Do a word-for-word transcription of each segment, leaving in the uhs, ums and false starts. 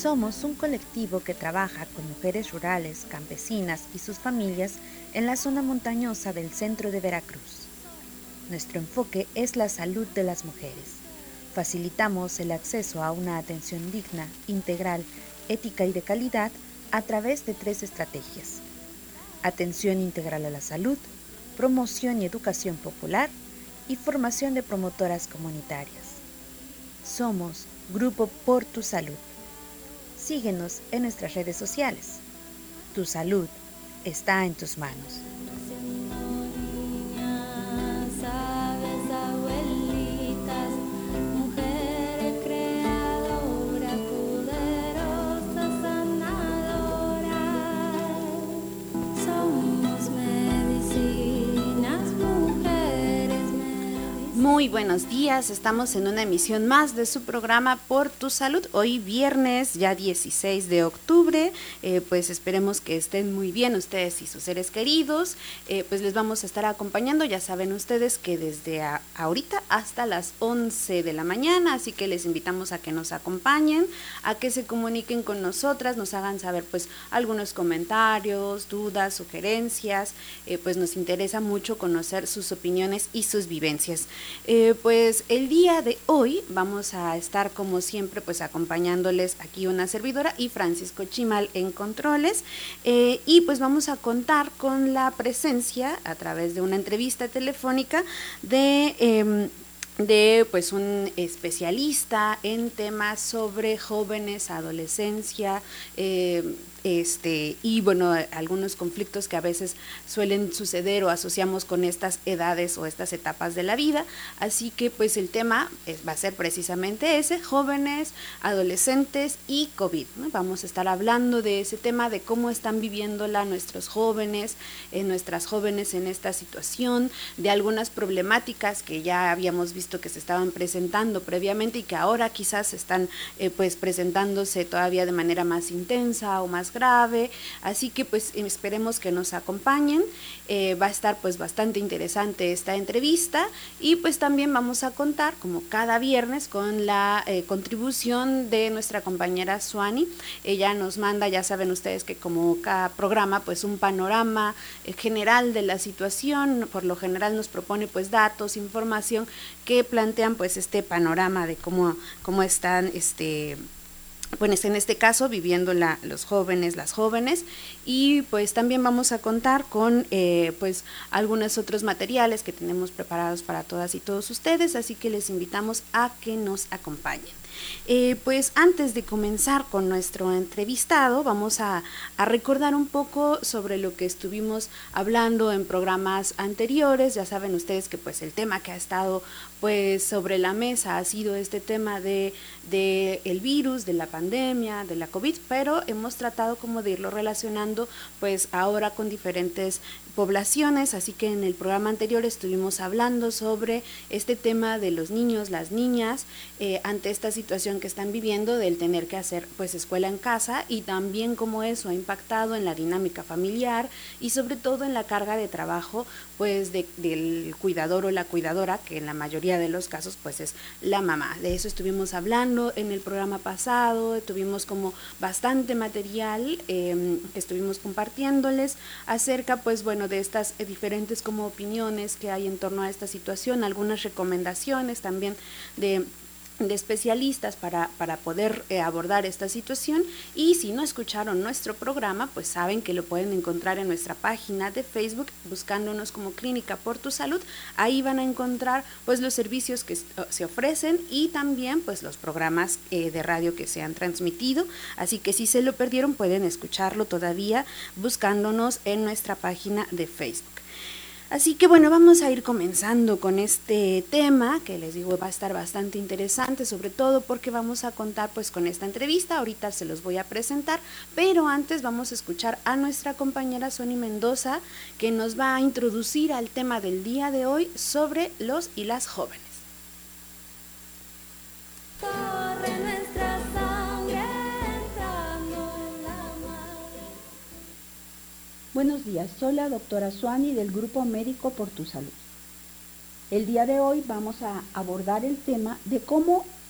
Somos un colectivo que trabaja con mujeres rurales, campesinas y sus familias en la zona montañosa del centro de Veracruz. Nuestro enfoque es la salud de las mujeres. Facilitamos el acceso a una atención digna, integral, ética y de calidad a través de tres estrategias: atención integral a la salud, promoción y educación popular y formación de promotoras comunitarias. Somos Grupo Por Tu Salud. Síguenos en nuestras redes sociales. Tu salud está en tus manos. Muy buenos días, estamos en una emisión más de su programa Por Tu Salud, hoy viernes ya dieciséis de octubre, eh, pues esperemos que estén muy bien ustedes y sus seres queridos, eh, pues les vamos a estar acompañando, ya saben ustedes que desde a, ahorita hasta las once de la mañana, así que les invitamos a que nos acompañen, a que se comuniquen con nosotras, nos hagan saber pues algunos comentarios, dudas, sugerencias, eh, pues nos interesa mucho conocer sus opiniones y sus vivencias. Eh, pues el día de hoy vamos a estar como siempre pues acompañándoles aquí una servidora y Francisco Chimal en controles, eh, y pues vamos a contar con la presencia a través de una entrevista telefónica de eh, de pues un especialista en temas sobre jóvenes, adolescencia, eh, este y bueno, algunos conflictos que a veces suelen suceder o asociamos con estas edades o estas etapas de la vida, así que pues el tema es, va a ser precisamente ese, jóvenes, adolescentes y COVID, ¿no? Vamos a estar hablando de ese tema, de cómo están viviéndola nuestros jóvenes, eh, nuestras jóvenes en esta situación, de algunas problemáticas que ya habíamos visto que se estaban presentando previamente y que ahora quizás están eh, pues presentándose todavía de manera más intensa o más grave, así que pues esperemos que nos acompañen, eh, va a estar pues bastante interesante esta entrevista y pues también vamos a contar como cada viernes con la eh, contribución de nuestra compañera Suani. Ella nos manda, ya saben ustedes que como cada programa pues un panorama eh, general de la situación, por lo general nos propone pues datos, información que plantean pues este panorama de cómo, cómo están este pues en este caso viviendo la, los jóvenes, las jóvenes, y pues también vamos a contar con eh, pues algunos otros materiales que tenemos preparados para todas y todos ustedes, así que les invitamos a que nos acompañen. Eh, pues antes de comenzar con nuestro entrevistado, vamos a, a recordar un poco sobre lo que estuvimos hablando en programas anteriores. Ya saben ustedes que pues el tema que ha estado pues sobre la mesa ha sido este tema de, de el virus, de la pandemia, de la COVID, pero hemos tratado como de irlo relacionando pues ahora con diferentes poblaciones, así que en el programa anterior estuvimos hablando sobre este tema de los niños, las niñas, eh, ante esta situación que están viviendo del tener que hacer pues escuela en casa y también cómo eso ha impactado en la dinámica familiar y sobre todo en la carga de trabajo pues de, del cuidador o la cuidadora, que en la mayoría de los casos pues es la mamá. De eso estuvimos hablando en el programa pasado, tuvimos como bastante material eh, que estuvimos compartiéndoles acerca pues bueno de estas eh, diferentes como opiniones que hay en torno a esta situación, algunas recomendaciones también de de especialistas para, para poder eh, abordar esta situación, y si no escucharon nuestro programa pues saben que lo pueden encontrar en nuestra página de Facebook buscándonos como Clínica Por Tu Salud. Ahí van a encontrar pues los servicios que se ofrecen y también pues los programas eh, de radio que se han transmitido, así que si se lo perdieron pueden escucharlo todavía buscándonos en nuestra página de Facebook. Así que bueno, vamos a ir comenzando con este tema que les digo va a estar bastante interesante, sobre todo porque vamos a contar pues con esta entrevista, ahorita se los voy a presentar, pero antes vamos a escuchar a nuestra compañera Sony Mendoza que nos va a introducir al tema del día de hoy sobre los y las jóvenes. Buenos días, soy la doctora Suani del Grupo Médico Por Tu Salud. El día de hoy vamos a abordar el tema de cómo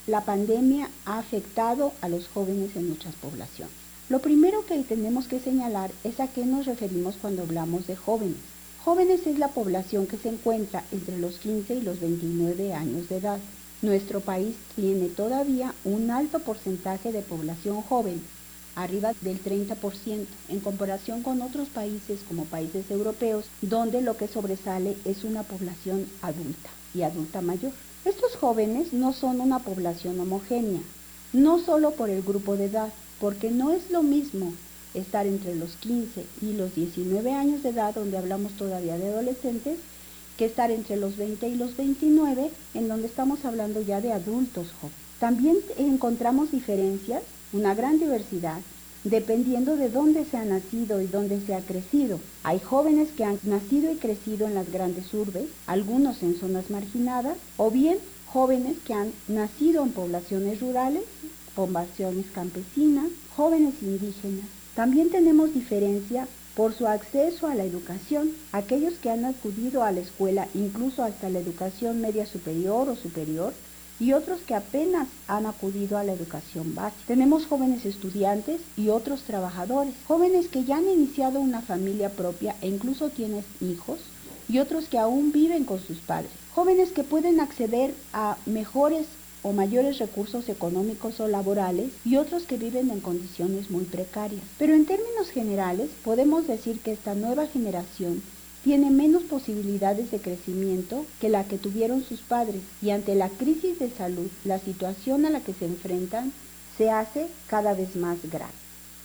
la pandemia ha afectado a los jóvenes en nuestras poblaciones. Lo primero que tenemos que señalar es a qué nos referimos cuando hablamos de jóvenes. Jóvenes es la población que se encuentra entre los quince y los veintinueve años de edad. Nuestro país tiene todavía un alto porcentaje de población joven, arriba del treinta por ciento, en comparación con otros países como países europeos, donde lo que sobresale es una población adulta y adulta mayor. Estos jóvenes no son una población homogénea, no solo por el grupo de edad, porque no es lo mismo estar entre los quince y los diecinueve años de edad, donde hablamos todavía de adolescentes, que estar entre los veinte y los veintinueve, en donde estamos hablando ya de adultos jóvenes. También encontramos diferencias, una gran diversidad, dependiendo de dónde se ha nacido y dónde se ha crecido. Hay jóvenes que han nacido y crecido en las grandes urbes, algunos en zonas marginadas, o bien jóvenes que han nacido en poblaciones rurales, poblaciones campesinas, jóvenes indígenas. También tenemos diferencia por su acceso a la educación, aquellos que han acudido a la escuela incluso hasta la educación media superior o superior, y otros que apenas han acudido a la educación básica. Tenemos jóvenes estudiantes y otros trabajadores, jóvenes que ya han iniciado una familia propia e incluso tienen hijos, y otros que aún viven con sus padres, jóvenes que pueden acceder a mejores o mayores recursos económicos o laborales y otros que viven en condiciones muy precarias. Pero en términos generales podemos decir que esta nueva generación tiene menos posibilidades de crecimiento que la que tuvieron sus padres, y ante la crisis de salud, la situación a la que se enfrentan se hace cada vez más grave.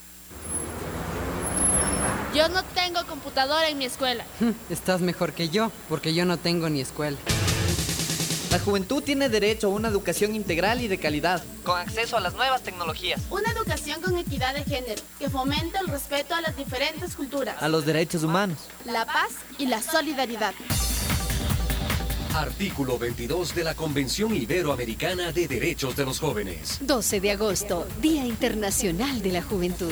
Yo no tengo computadora en mi escuela. Estás mejor que yo, porque yo no tengo ni escuela. La juventud tiene derecho a una educación integral y de calidad, con acceso a las nuevas tecnologías. Una educación con equidad de género, que fomente el respeto a las diferentes culturas, a los derechos humanos, la paz y la solidaridad. Artículo veintidós de la Convención Iberoamericana de Derechos de los Jóvenes. doce de agosto, Día Internacional de la Juventud.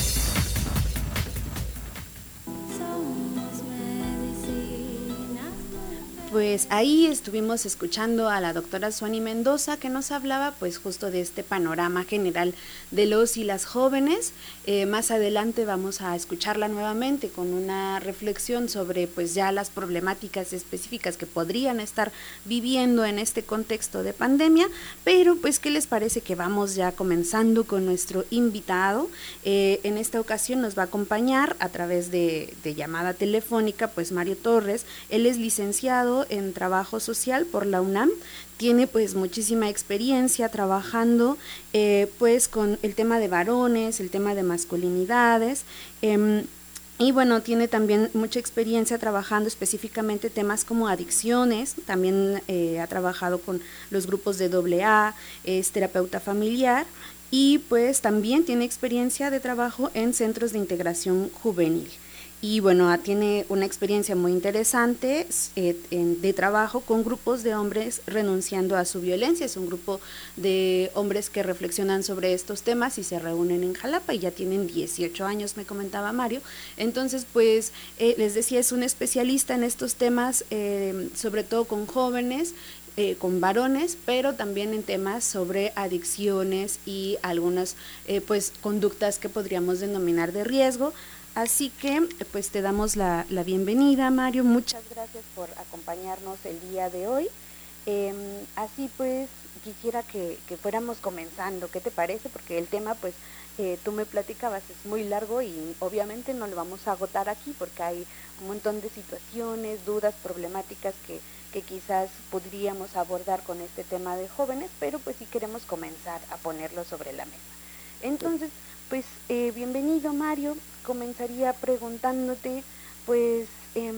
Pues ahí estuvimos escuchando a la doctora Suani Mendoza, que nos hablaba pues justo de este panorama general de los y las jóvenes. Eh, más adelante vamos a escucharla nuevamente con una reflexión sobre pues ya las problemáticas específicas que podrían estar viviendo en este contexto de pandemia, pero pues ¿qué les parece que vamos ya comenzando con nuestro invitado? Eh, en esta ocasión nos va a acompañar a través de, de llamada telefónica pues Mario Torres. Él es licenciado en Trabajo Social por la UNAM, tiene pues muchísima experiencia trabajando eh, pues con el tema de varones, el tema de masculinidades, eh, y bueno, tiene también mucha experiencia trabajando específicamente temas como adicciones, también eh, ha trabajado con los grupos de doble A, es terapeuta familiar, y pues también tiene experiencia de trabajo en centros de integración juvenil. Y bueno, tiene una experiencia muy interesante eh, en, de trabajo con grupos de hombres renunciando a su violencia. Es un grupo de hombres que reflexionan sobre estos temas y se reúnen en Jalapa y ya tienen dieciocho años, me comentaba Mario. Entonces, pues, eh, les decía, es un especialista en estos temas, eh, sobre todo con jóvenes, Eh, con varones, pero también en temas sobre adicciones y algunas eh, pues conductas que podríamos denominar de riesgo. Así que pues te damos la, la bienvenida, Mario. Muchas gracias por acompañarnos el día de hoy. Eh, así pues quisiera que, que fuéramos comenzando. ¿Qué te parece? Porque el tema pues eh, tú me platicabas es muy largo y obviamente no lo vamos a agotar aquí porque hay un montón de situaciones, dudas, problemáticas que que quizás podríamos abordar con este tema de jóvenes, pero pues sí queremos comenzar a ponerlo sobre la mesa. Entonces, pues eh, bienvenido Mario, comenzaría preguntándote, pues, eh,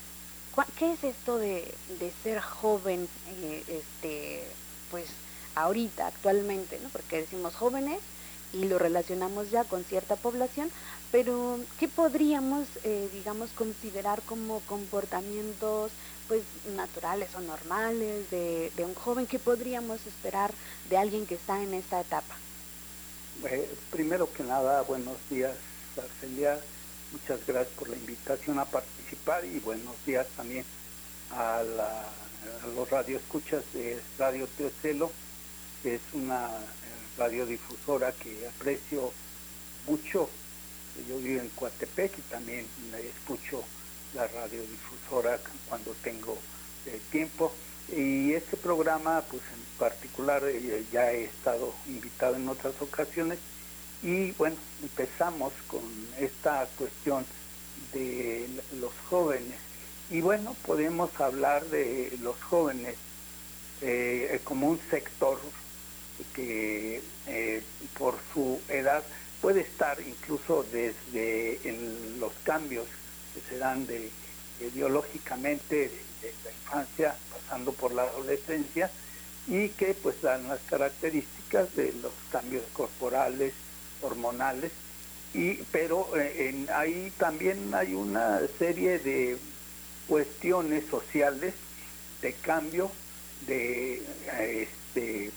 ¿qué es esto de, de ser joven, eh, este, pues, ahorita, actualmente, ¿no? Porque decimos jóvenes y lo relacionamos ya con cierta población, pero ¿qué podríamos, eh, digamos, considerar como comportamientos pues naturales o normales de, de un joven? ¿Qué podríamos esperar de alguien que está en esta etapa? Eh, primero que nada, buenos días, Arcelia, muchas gracias por la invitación a participar y buenos días también a, la, a los radioescuchas de Radio Teocelo. es una radiodifusora que aprecio mucho. Yo vivo en Coatepec y también escucho la radiodifusora cuando tengo eh, tiempo. Y este programa, pues en particular, eh, ya he estado invitado en otras ocasiones. Y bueno, empezamos con esta cuestión de los jóvenes. Y bueno, podemos hablar de los jóvenes eh, como un sector que eh, por su edad puede estar incluso desde en los cambios que se dan de, de biológicamente de la infancia pasando por la adolescencia y que pues dan las características de los cambios corporales, hormonales, y pero eh, en, ahí también hay una serie de cuestiones sociales de cambio de eh, este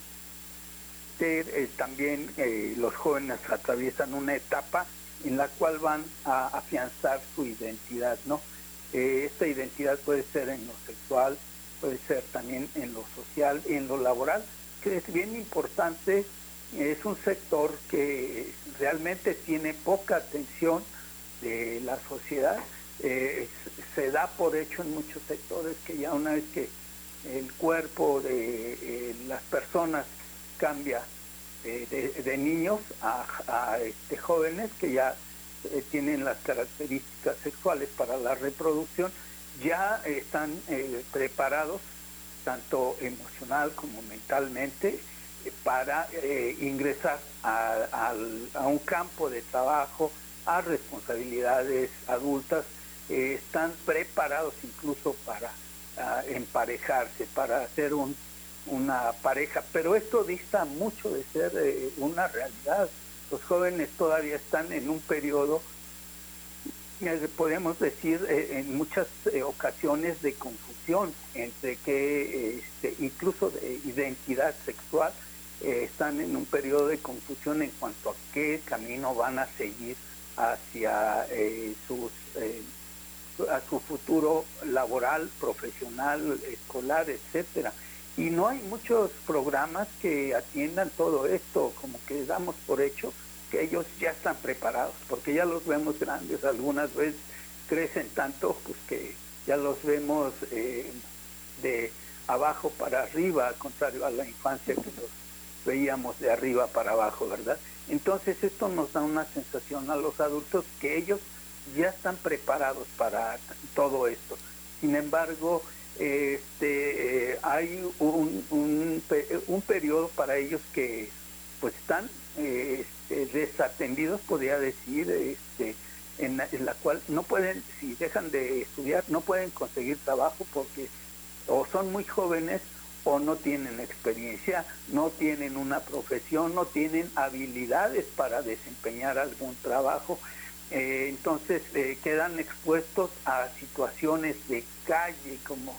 Eh, también eh, los jóvenes atraviesan una etapa en la cual van a afianzar su identidad, ¿no? Eh, esta identidad puede ser en lo sexual, puede ser también en lo social y en lo laboral, que es bien importante. Es un sector que realmente tiene poca atención de la sociedad. Eh, se da por hecho en muchos sectores que ya una vez que el cuerpo de eh, las personas cambia eh, de, de niños a, a este, jóvenes que ya eh, tienen las características sexuales para la reproducción, ya eh, están eh, preparados tanto emocional como mentalmente eh, para eh, ingresar a, a, a un campo de trabajo, a responsabilidades adultas, eh, están preparados incluso para uh, emparejarse, para hacer un una pareja, pero esto dista mucho de ser eh, una realidad. Los jóvenes todavía están en un periodo, eh, podemos decir, eh, en muchas eh, ocasiones de confusión entre que, eh, este, incluso de identidad sexual, eh, están en un periodo de confusión en cuanto a qué camino van a seguir hacia eh, sus eh, a su futuro laboral, profesional, escolar, etcétera. Y no hay muchos programas que atiendan todo esto, como que damos por hecho que ellos ya están preparados, porque ya los vemos grandes, algunas veces crecen tanto pues que ya los vemos eh, de abajo para arriba, al contrario a la infancia que los veíamos de arriba para abajo, ¿verdad? Entonces esto nos da una sensación a los adultos que ellos ya están preparados para todo esto. Sin embargo, este eh, hay un, un, un periodo para ellos que pues están eh, este, desatendidos, podría decir, este en la, en la cual no pueden, si dejan de estudiar, no pueden conseguir trabajo porque o son muy jóvenes o no tienen experiencia, no tienen una profesión, no tienen habilidades para desempeñar algún trabajo. Eh, entonces eh, quedan expuestos a situaciones de calle como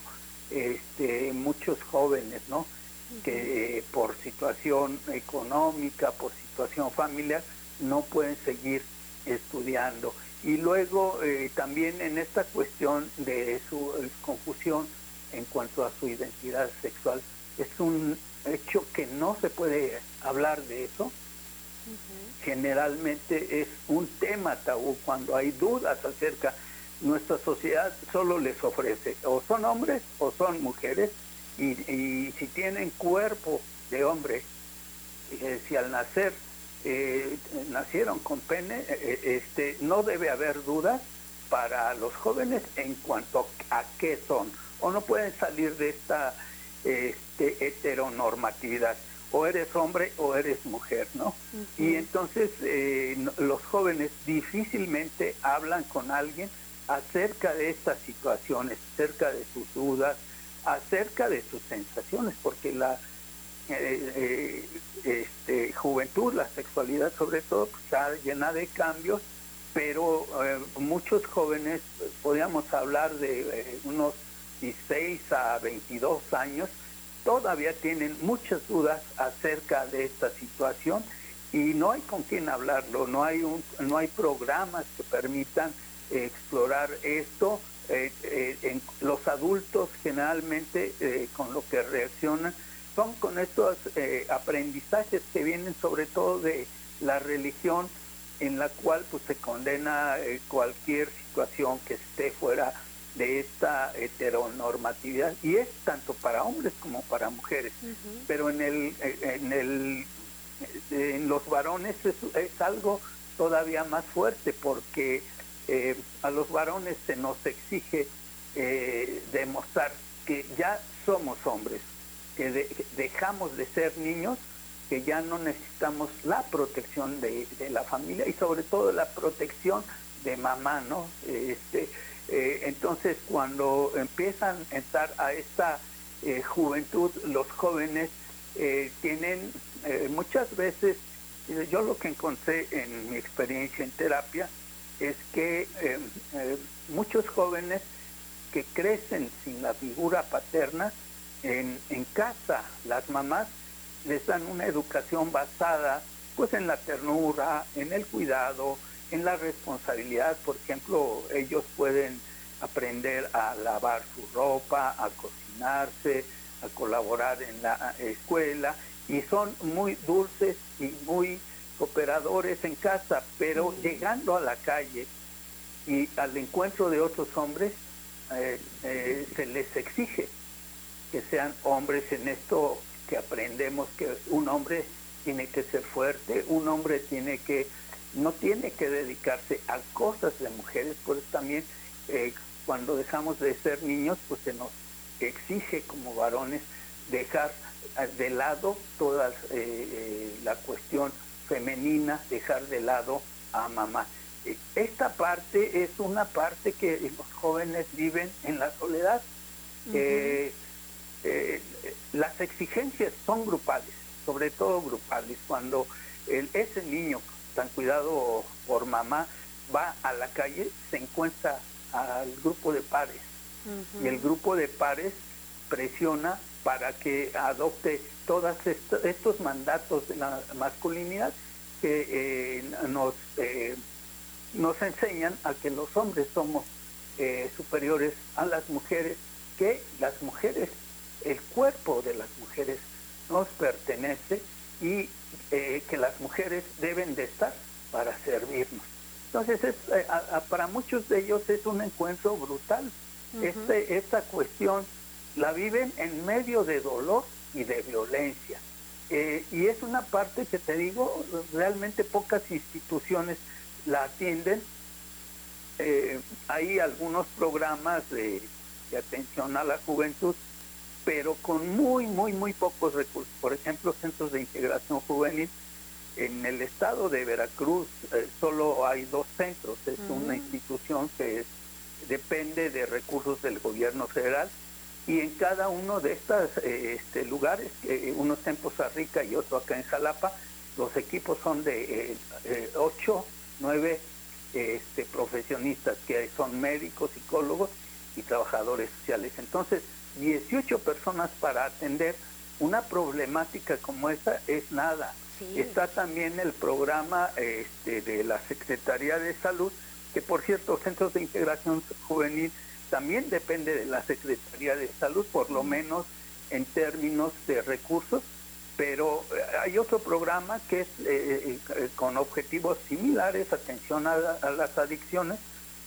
este, muchos jóvenes, ¿no? Uh-huh. Que eh, por situación económica, por situación familiar, no pueden seguir estudiando. Y luego eh, también en esta cuestión de su eh, confusión en cuanto a su identidad sexual, es un hecho que no se puede hablar de eso. Uh-huh. Generalmente es un tema tabú cuando hay dudas acerca. Nuestra sociedad solo les ofrece o son hombres o son mujeres, y, y si tienen cuerpo de hombre, eh, si al nacer eh, nacieron con pene, eh, este no debe haber dudas para los jóvenes en cuanto a qué son, o no pueden salir de esta este, heteronormatividad. O eres hombre o eres mujer, ¿no? Uh-huh. Y entonces eh, no, los jóvenes difícilmente hablan con alguien acerca de estas situaciones, acerca de sus dudas, acerca de sus sensaciones, porque la eh, eh, este, juventud, la sexualidad sobre todo, pues, está llena de cambios, pero eh, muchos jóvenes, podríamos hablar de eh, unos dieciséis a veintidós años, todavía tienen muchas dudas acerca de esta situación y no hay con quién hablarlo, no hay un, no hay programas que permitan eh, explorar esto. Eh, eh, en los adultos generalmente eh, con lo que reaccionan son con estos eh, aprendizajes que vienen sobre todo de la religión, en la cual pues se condena eh, cualquier situación que esté fuera de esta heteronormatividad, y es tanto para hombres como para mujeres. Uh-huh. Pero en el en el en los varones es, es algo todavía más fuerte, porque eh, a los varones se nos exige eh, demostrar que ya somos hombres, que, de, que dejamos de ser niños, que ya no necesitamos la protección de, de la familia y sobre todo la protección de mamá, ¿no? Este, eh, entonces, cuando empiezan a entrar a esta eh, juventud, los jóvenes eh, tienen eh, muchas veces, eh, yo lo que encontré en mi experiencia en terapia es que eh, eh, muchos jóvenes que crecen sin la figura paterna, en, en casa las mamás les dan una educación basada pues en la ternura, en el cuidado, en la responsabilidad. Por ejemplo, ellos pueden aprender a lavar su ropa, a cocinarse, a colaborar en la escuela, y son muy dulces y muy cooperadores en casa, pero mm. llegando a la calle y al encuentro de otros hombres, eh, eh, se les exige que sean hombres en esto que aprendemos, que un hombre tiene que ser fuerte, un hombre tiene que no tiene que dedicarse a cosas de mujeres. Pues también eh, cuando dejamos de ser niños, pues se nos exige como varones dejar de lado toda eh, eh, la cuestión femenina, dejar de lado a mamá. Esta parte es una parte que los jóvenes viven en la soledad. Uh-huh. eh, eh, las exigencias son grupales, sobre todo grupales. Cuando el, ese niño tan cuidado por mamá va a la calle, se encuentra al grupo de pares. Uh-huh. Y el grupo de pares presiona para que adopte todos esto, estos mandatos de la masculinidad que eh, nos eh, nos enseñan a que los hombres somos eh, superiores a las mujeres, que las mujeres, el cuerpo de las mujeres nos pertenece, y eh, que las mujeres deben de estar para servirnos. Entonces, es, eh, a, a, para muchos de ellos es un encuentro brutal. Uh-huh. Este, esta cuestión la viven en medio de dolor y de violencia. Eh, y es una parte que, te digo, realmente pocas instituciones la atienden. Eh, hay algunos programas de, de atención a la juventud, pero con muy, muy, muy pocos recursos. Por ejemplo, centros de integración juvenil. En el estado de Veracruz eh, solo hay dos centros. Es uh-huh. una institución que es, depende de recursos del gobierno federal, y en cada uno de estos eh, este, lugares, eh, uno está en Poza Rica y otro acá en Jalapa, los equipos son de eh, eh, ocho, nueve este, profesionistas, que son médicos, psicólogos y trabajadores sociales. Entonces, dieciocho personas para atender una problemática como esa es nada. Sí. Está también el programa este, de la Secretaría de Salud, que por cierto, Centros de Integración Juvenil también depende de la Secretaría de Salud, por lo menos en términos de recursos, pero hay otro programa que es eh, eh, con objetivos similares, atención a, la, a las adicciones,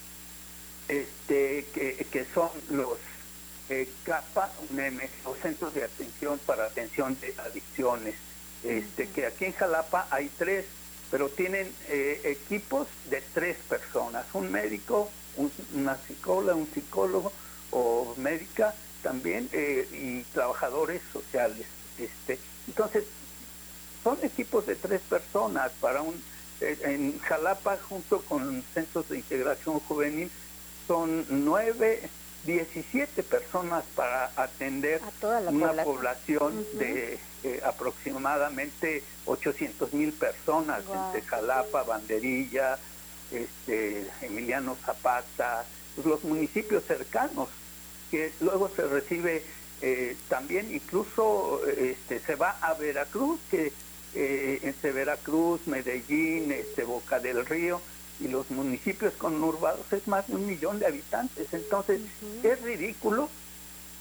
este, que, que son los eh, CAPA, los Centros de Atención para Atención de Adicciones, este, uh-huh. que aquí en Jalapa hay tres, pero tienen eh, equipos de tres personas, un médico, un, una psicóloga, un psicólogo o médica también, eh, y trabajadores sociales. Este, entonces, son equipos de tres personas para un, eh, en Jalapa, junto con centros de integración juvenil, son nueve, diecisiete personas para atender a toda la una población, población uh-huh. de eh, aproximadamente ochocientos mil personas, wow. entre Jalapa, Banderilla, este, Emiliano Zapata, pues los municipios cercanos, que luego se recibe eh, también, incluso este, se va a Veracruz, que eh, entre Veracruz, Medellín, este, Boca del Río y los municipios conurbados es más de un millón de habitantes. Entonces uh-huh. es ridículo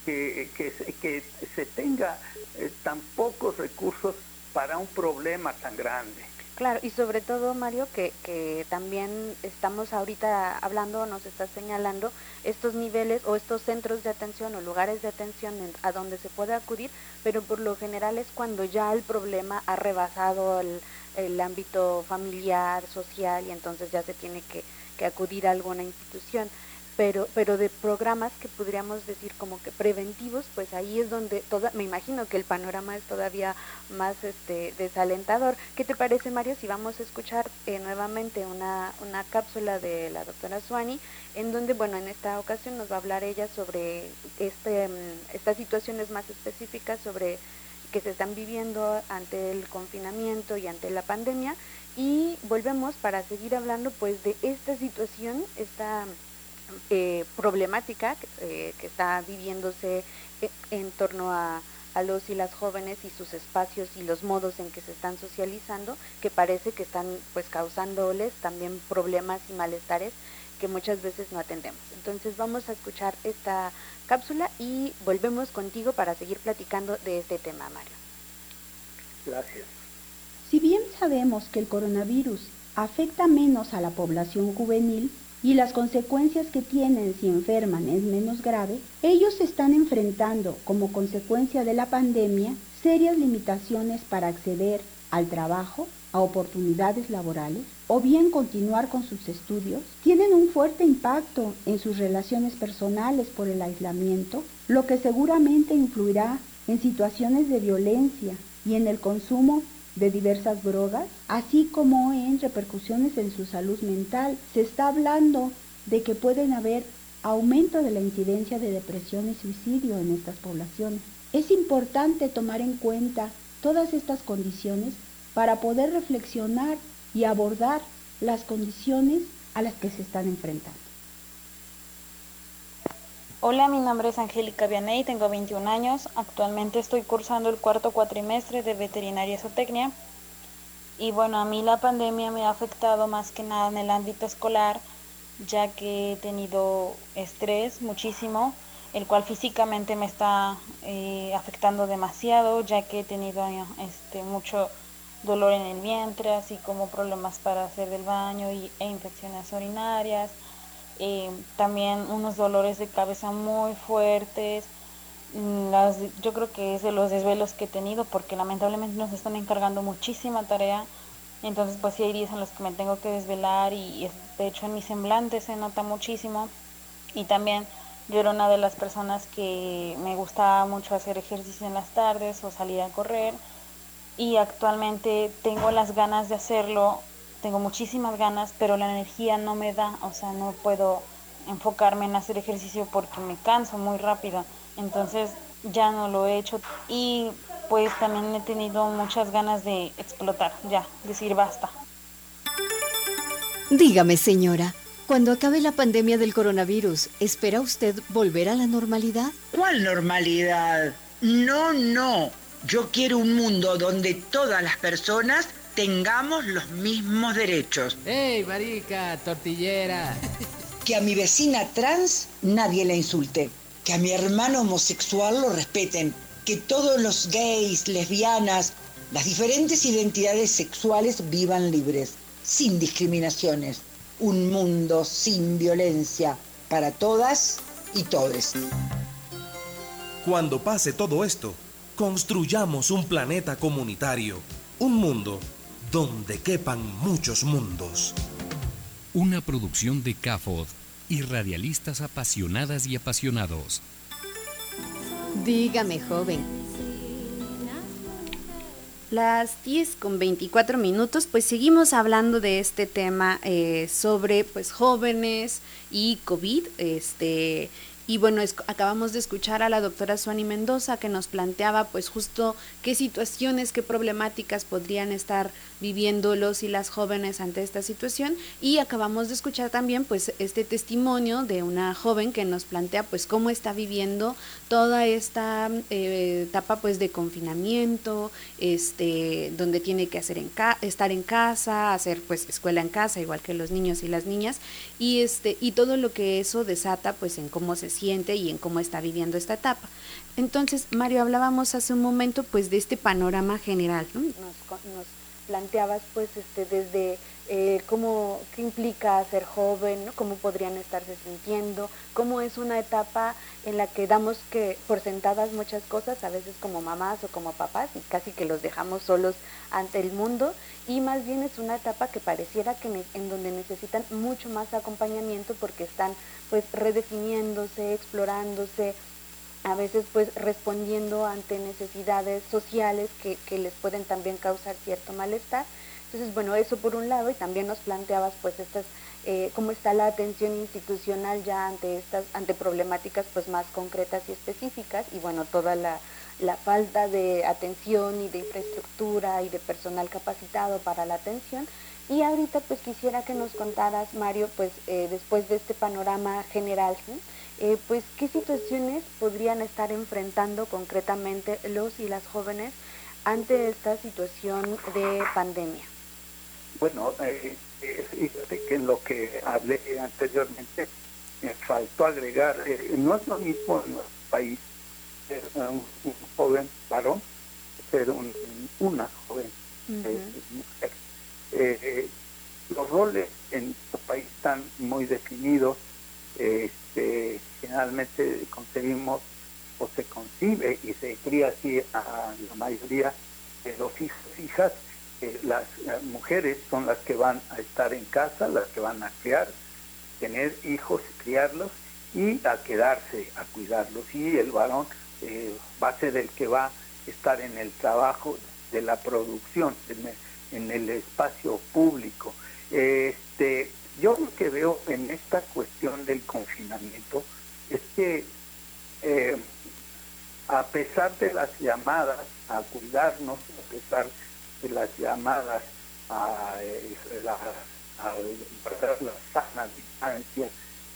que, que, se, que se tenga eh, tan pocos recursos para un problema tan grande. Claro, y sobre todo, Mario, que, que también estamos ahorita hablando, nos está señalando estos niveles o estos centros de atención o lugares de atención en, a donde se puede acudir, pero por lo general es cuando ya el problema ha rebasado el, el ámbito familiar, social, y entonces ya se tiene que, que acudir a alguna institución. Pero, pero de programas que podríamos decir como que preventivos, pues ahí es donde toda, me imagino que el panorama es todavía más este desalentador. ¿Qué te parece, Mario, si vamos a escuchar eh, nuevamente una, una cápsula de la doctora Suani, en donde, bueno, en esta ocasión nos va a hablar ella sobre este estas situaciones más específicas sobre que se están viviendo ante el confinamiento y ante la pandemia, y volvemos para seguir hablando pues de esta situación, esta Eh, problemática eh, que está viviéndose en torno a, a los y las jóvenes y sus espacios y los modos en que se están socializando, que parece que están pues causándoles también problemas y malestares que muchas veces no atendemos. Entonces vamos a escuchar esta cápsula y volvemos contigo para seguir platicando de este tema, Mario. Gracias. Si bien sabemos que el coronavirus afecta menos a la población juvenil, y las consecuencias que tienen si enferman es menos grave, ellos están enfrentando, como consecuencia de la pandemia, serias limitaciones para acceder al trabajo, a oportunidades laborales, o bien continuar con sus estudios. Tienen un fuerte impacto en sus relaciones personales por el aislamiento, lo que seguramente influirá en situaciones de violencia y en el consumo de diversas drogas, así como en repercusiones en su salud mental. Se está hablando de que pueden haber aumento de la incidencia de depresión y suicidio en estas poblaciones. Es importante tomar en cuenta todas estas condiciones para poder reflexionar y abordar las condiciones a las que se están enfrentando. Hola, mi nombre es Angélica Vianey, tengo veintiún años, actualmente estoy cursando el cuarto cuatrimestre de veterinaria y zootecnia, y bueno, a mí la pandemia me ha afectado más que nada en el ámbito escolar, ya que he tenido estrés muchísimo, el cual físicamente me está eh, afectando demasiado, ya que he tenido este, mucho dolor en el vientre, así como problemas para hacer del baño y, e infecciones urinarias. Eh, también unos dolores de cabeza muy fuertes. Las, yo creo que es de los desvelos que he tenido, porque lamentablemente nos están encargando muchísima tarea, entonces pues sí hay días en los que me tengo que desvelar y, y de hecho en mi semblante se nota muchísimo. Y también yo era una de las personas que me gustaba mucho hacer ejercicio en las tardes o salir a correr, y actualmente tengo las ganas de hacerlo. Tengo muchísimas ganas, pero la energía no me da, o sea, no puedo enfocarme en hacer ejercicio porque me canso muy rápido, entonces ya no lo he hecho, y pues también he tenido muchas ganas de explotar, ya, decir basta. Dígame, señora, cuando acabe la pandemia del coronavirus, ¿espera usted volver a la normalidad? ¿Cuál normalidad? No, no, yo quiero un mundo donde todas las personas tengamos los mismos derechos. ¡Ey, marica, tortillera! Que a mi vecina trans nadie la insulte. Que a mi hermano homosexual lo respeten. Que todos los gays, lesbianas, las diferentes identidades sexuales vivan libres, sin discriminaciones. Un mundo sin violencia para todas y todes. Cuando pase todo esto, construyamos un planeta comunitario. Un mundo donde quepan muchos mundos. Una producción de C A F O D y radialistas apasionadas y apasionados. Dígame, joven. Las diez con veinticuatro minutos, pues seguimos hablando de este tema eh, sobre pues jóvenes y COVID, este... Y bueno, es, acabamos de escuchar a la doctora Suani Mendoza, que nos planteaba pues justo qué situaciones, qué problemáticas podrían estar viviendo los y las jóvenes ante esta situación, y acabamos de escuchar también pues este testimonio de una joven que nos plantea pues cómo está viviendo toda esta eh, etapa pues de confinamiento, este donde tiene que hacer en ca- estar en casa, hacer pues escuela en casa igual que los niños y las niñas, y este y todo lo que eso desata pues en cómo se siente y en cómo está viviendo esta etapa. Entonces, Mario, hablábamos hace un momento pues de este panorama general, ¿no? Nos, nos planteabas pues este desde eh, cómo, qué implica ser joven, ¿no? Cómo podrían estarse sintiendo, cómo es una etapa en la que damos que por sentadas muchas cosas, a veces como mamás o como papás, y casi que los dejamos solos ante el mundo, y más bien es una etapa que pareciera que ne- en donde necesitan mucho más acompañamiento porque están pues redefiniéndose, explorándose, a veces pues respondiendo ante necesidades sociales que, que les pueden también causar cierto malestar. Entonces, bueno, eso por un lado, y también nos planteabas pues estas, eh, cómo está la atención institucional ya ante estas, ante problemáticas pues más concretas y específicas, y bueno, toda la, la falta de atención y de infraestructura y de personal capacitado para la atención. Y ahorita pues quisiera que nos contaras, Mario, pues eh, después de este panorama general, ¿sí? Eh, pues qué situaciones podrían estar enfrentando concretamente los y las jóvenes ante esta situación de pandemia. Bueno, eh, eh, fíjate que en lo que hablé anteriormente me faltó agregar, eh, no es lo mismo en nuestro país ser un, un joven varón, ser un, una joven uh-huh. eh, mujer. Eh, los roles en nuestro país están muy definidos. Este, generalmente concebimos o se concibe y se cría así a la mayoría de los hijos hijas, eh, las eh, mujeres son las que van a estar en casa, las que van a criar, tener hijos, criarlos y a quedarse a cuidarlos, y el varón eh, va a ser el que va a estar en el trabajo de la producción, en el, en el espacio público. Este Yo lo que veo en esta cuestión del confinamiento es que eh, a pesar de las llamadas a cuidarnos, a pesar de las llamadas a, eh, la, a guardar la sana distancia,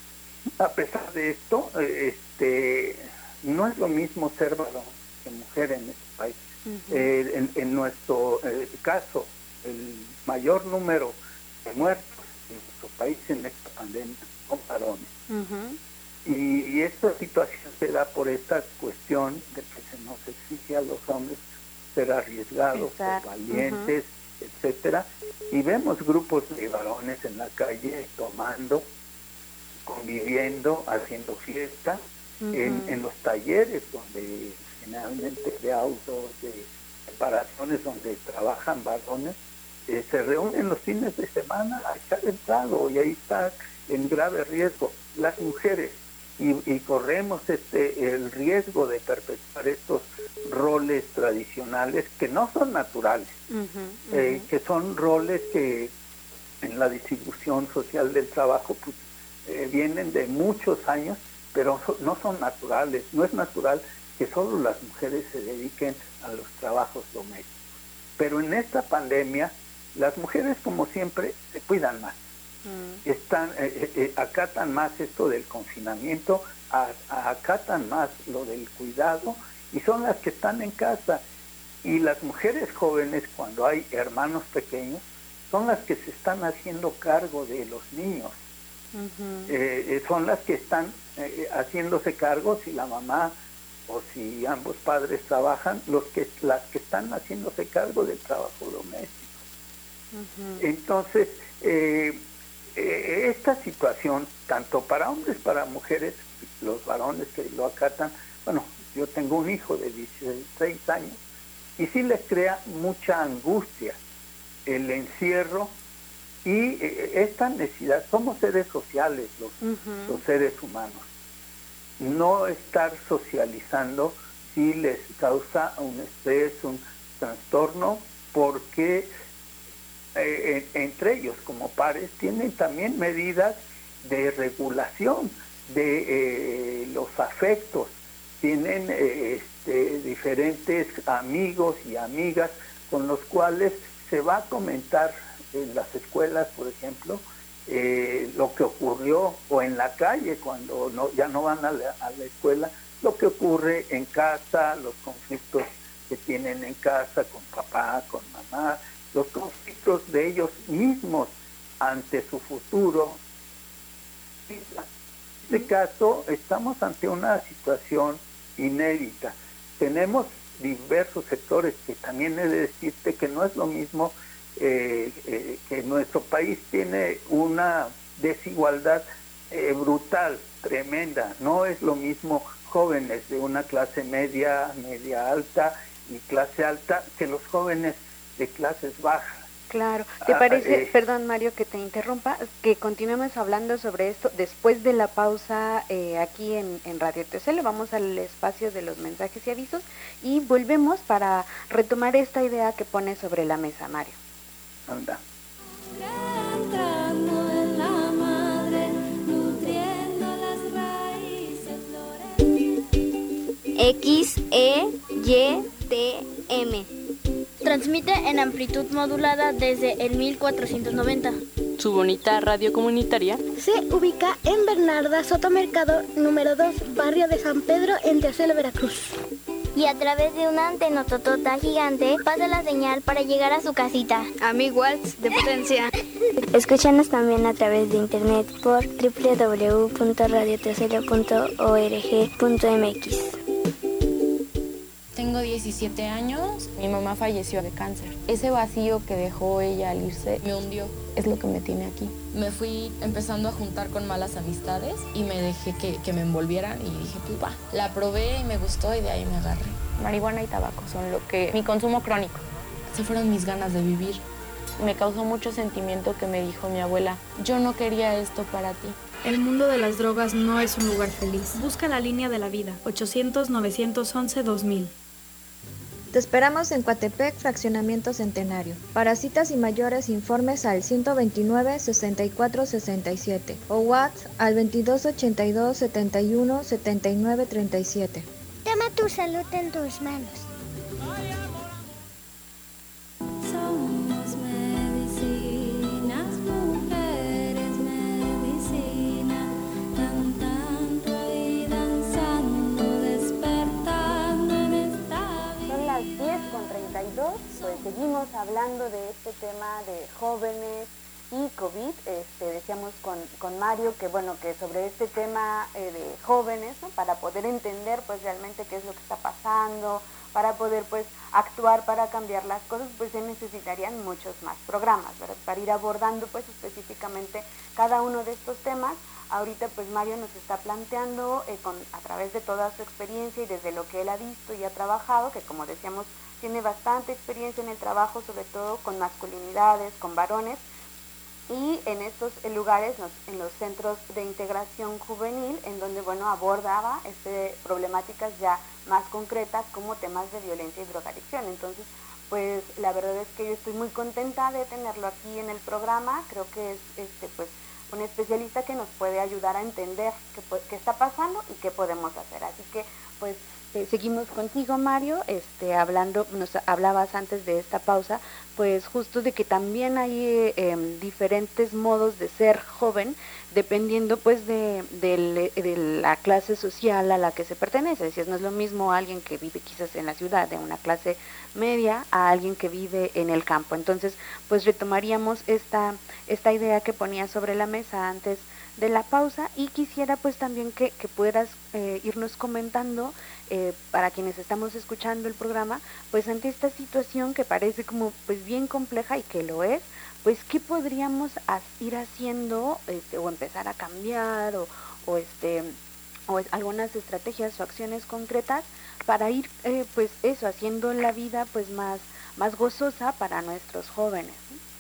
a pesar de esto, eh, este no es lo mismo ser varón que mujer en este país. Uh-huh. Eh, en, en nuestro eh, caso, el mayor número de muertos en nuestro país en esta pandemia son varones. Uh-huh. y, y esta situación se da por esta cuestión de que se nos exige a los hombres ser arriesgados, ser valientes, uh-huh. etcétera, y vemos grupos de varones en la calle tomando, conviviendo, haciendo fiesta, uh-huh. en, en los talleres donde generalmente de autos, de reparaciones donde trabajan varones, Eh, se reúnen los fines de semana a echar el trago, y ahí está en grave riesgo las mujeres, y, y corremos este el riesgo de perpetuar estos roles tradicionales que no son naturales, uh-huh, uh-huh. Eh, que son roles que en la distribución social del trabajo pues, eh, vienen de muchos años, pero so, no son naturales. No es natural que solo las mujeres se dediquen a los trabajos domésticos, pero en esta pandemia las mujeres, como siempre, se cuidan más. Mm. Están, eh, eh, acatan más esto del confinamiento, a, a, acatan más lo del cuidado, y son las que están en casa. Y las mujeres jóvenes, cuando hay hermanos pequeños, son las que se están haciendo cargo de los niños. Uh-huh. Eh, son las que están eh, haciéndose cargo, si la mamá o si ambos padres trabajan, los que las que están haciéndose cargo del trabajo doméstico. Uh-huh. Entonces, eh, eh, esta situación, tanto para hombres, para mujeres, los varones que lo acatan, bueno, yo tengo un hijo de dieciséis años, y sí les crea mucha angustia el encierro y eh, esta necesidad. Somos seres sociales los, uh-huh. los seres humanos. No estar socializando sí les causa un estrés, un trastorno, porque eh, entre ellos como pares tienen también medidas de regulación de eh, los afectos, tienen eh, este, diferentes amigos y amigas con los cuales se va a comentar en las escuelas, por ejemplo, eh, lo que ocurrió, o en la calle cuando no, ya no van a la, a la escuela, lo que ocurre en casa, los conflictos que tienen en casa con papá, con mamá, los conflictos de ellos mismos ante su futuro. este caso estamos ante una situación inédita. Tenemos diversos sectores que también he de decirte que no es lo mismo, eh, eh, que nuestro país tiene una desigualdad eh, brutal, tremenda. No es lo mismo jóvenes de una clase media, media alta y clase alta que los jóvenes de clases bajas. Claro, ¿te Ah, parece, eh, perdón Mario que te interrumpa, que continuemos hablando sobre esto después de la pausa eh, aquí en, en Radio T C L? Vamos al espacio de los mensajes y avisos y volvemos para retomar esta idea que pone sobre la mesa, Mario. Anda. X E Y T M. Transmite en amplitud modulada desde el mil cuatrocientos noventa. Su bonita radio comunitaria Se ubica en Bernarda Sotomercado, número dos, barrio de San Pedro, en Tercero, Veracruz. Y a través de una antenototota gigante pasa la señal para llegar a su casita. A mil watts de potencia. Escúchanos también a través de internet por doble u doble u doble u punto radio t c l punto org punto m x. Tengo diecisiete años, mi mamá falleció de cáncer. Ese vacío que dejó ella al irse me hundió, es lo que me tiene aquí. Me fui empezando a juntar con malas amistades y me dejé que, que me envolvieran y dije, pues va. La probé y me gustó y de ahí me agarré. Marihuana y tabaco son lo que... mi consumo crónico. Se fueron mis ganas de vivir. Me causó mucho sentimiento que me dijo mi abuela, yo no quería esto para ti. El mundo de las drogas no es un lugar feliz. Busca la línea de la vida, ochocientos, novecientos once, dos mil. Te esperamos en Coatepec, Fraccionamiento Centenario. Para citas y mayores informes al ciento veintinueve, sesenta y cuatro, sesenta y siete o WhatsApp al veintidós ochenta y dos, setenta y uno, setenta y nueve, treinta y siete. Toma tu salud en tus manos. Somos medicinas, mujeres medicina, cantando y danzando, despertando en esta vida. Son las diez con treinta y dos, pues seguimos hablando de este tema de jóvenes y COVID. Este, decíamos con, con Mario que bueno, que sobre este tema eh, de jóvenes, ¿no? Para poder entender pues realmente qué es lo que está pasando, para poder pues actuar para cambiar las cosas, pues se necesitarían muchos más programas, ¿verdad? Para ir abordando pues específicamente cada uno de estos temas. Ahorita pues Mario nos está planteando eh, con, a través de toda su experiencia y desde lo que él ha visto y ha trabajado, que como decíamos tiene bastante experiencia en el trabajo, sobre todo con masculinidades, con varones, y en estos lugares, en los centros de integración juvenil, en donde bueno abordaba este, problemáticas ya más concretas como temas de violencia y drogadicción. Entonces, pues la verdad es que yo estoy muy contenta de tenerlo aquí en el programa. Creo que es este pues un especialista que nos puede ayudar a entender qué, qué está pasando y qué podemos hacer. Así que pues eh, seguimos contigo, Mario, este hablando, nos hablabas antes de esta pausa, pues justo de que también hay eh, diferentes modos de ser joven, dependiendo pues de, de, de la clase social a la que se pertenece. Es decir, no es lo mismo alguien que vive quizás en la ciudad, de una clase media, a alguien que vive en el campo. Entonces, pues retomaríamos esta, esta idea que ponía sobre la mesa antes de la pausa, y quisiera pues también que, que puedas eh, irnos comentando eh, para quienes estamos escuchando el programa, pues ante esta situación que parece como pues bien compleja y que lo es, pues qué podríamos ir haciendo este, o empezar a cambiar o, o este o algunas estrategias o acciones concretas para ir eh, pues eso, haciendo la vida pues más más gozosa para nuestros jóvenes.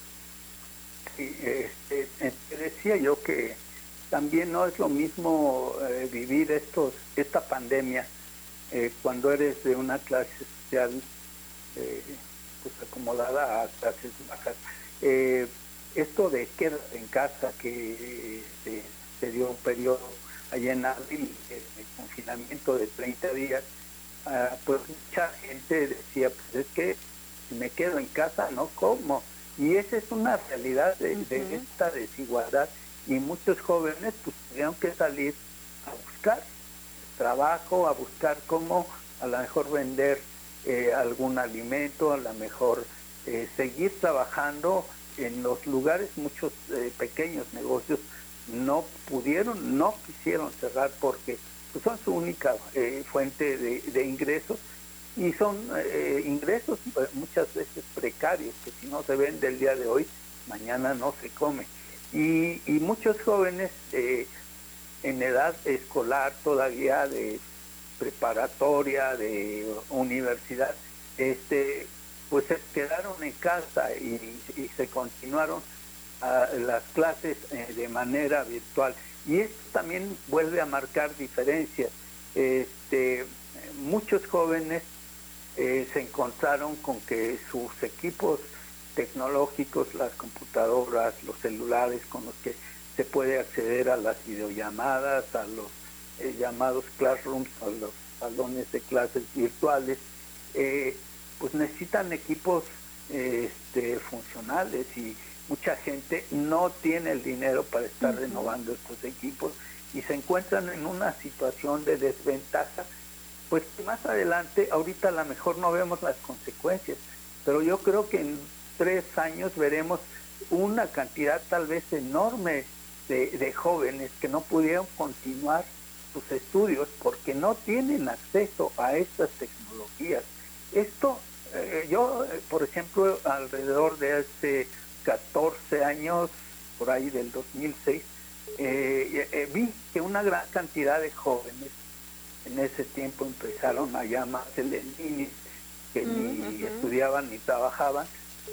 Sí, este, te decía yo que también no es lo mismo eh, vivir estos esta pandemia eh, cuando eres de una clase social eh, pues acomodada a clases bajas. Eh, esto de quédate en casa, que eh, se dio un periodo allá en abril de confinamiento de treinta días, uh, pues mucha gente decía, pues es que si me quedo en casa no como, y esa es una realidad de, uh-huh. de esta desigualdad, y muchos jóvenes pues tuvieron que salir a buscar trabajo, a buscar cómo a lo mejor vender eh, algún alimento, a lo mejor eh, seguir trabajando en los lugares, muchos eh, pequeños negocios no pudieron, no quisieron cerrar porque pues, son su única eh, fuente de, de ingresos, y son eh, ingresos eh, muchas veces precarios, que si no se vende el día de hoy, mañana no se come. Y, y muchos jóvenes eh, en edad escolar todavía, de preparatoria, de universidad, este pues se quedaron en casa y, y se continuaron a las clases eh, de manera virtual. Y esto también vuelve a marcar diferencias. Este, muchos jóvenes eh, se encontraron con que sus equipos tecnológicos, las computadoras, los celulares con los que se puede acceder a las videollamadas, a los eh, llamados classrooms, a los salones de clases virtuales, eh, pues necesitan equipos eh, este, funcionales, y mucha gente no tiene el dinero para estar uh-huh. renovando estos equipos y se encuentran en una situación de desventaja, pues más adelante, ahorita a lo mejor no vemos las consecuencias, pero yo creo que en tres años veremos una cantidad tal vez enorme de, de jóvenes que no pudieron continuar sus estudios porque no tienen acceso a estas tecnologías. Esto, eh, yo, eh, por ejemplo, alrededor de hace catorce años, por ahí del dos mil seis, eh, eh, vi que una gran cantidad de jóvenes en ese tiempo empezaron a llamarse ninis, que uh-huh. ni estudiaban ni trabajaban.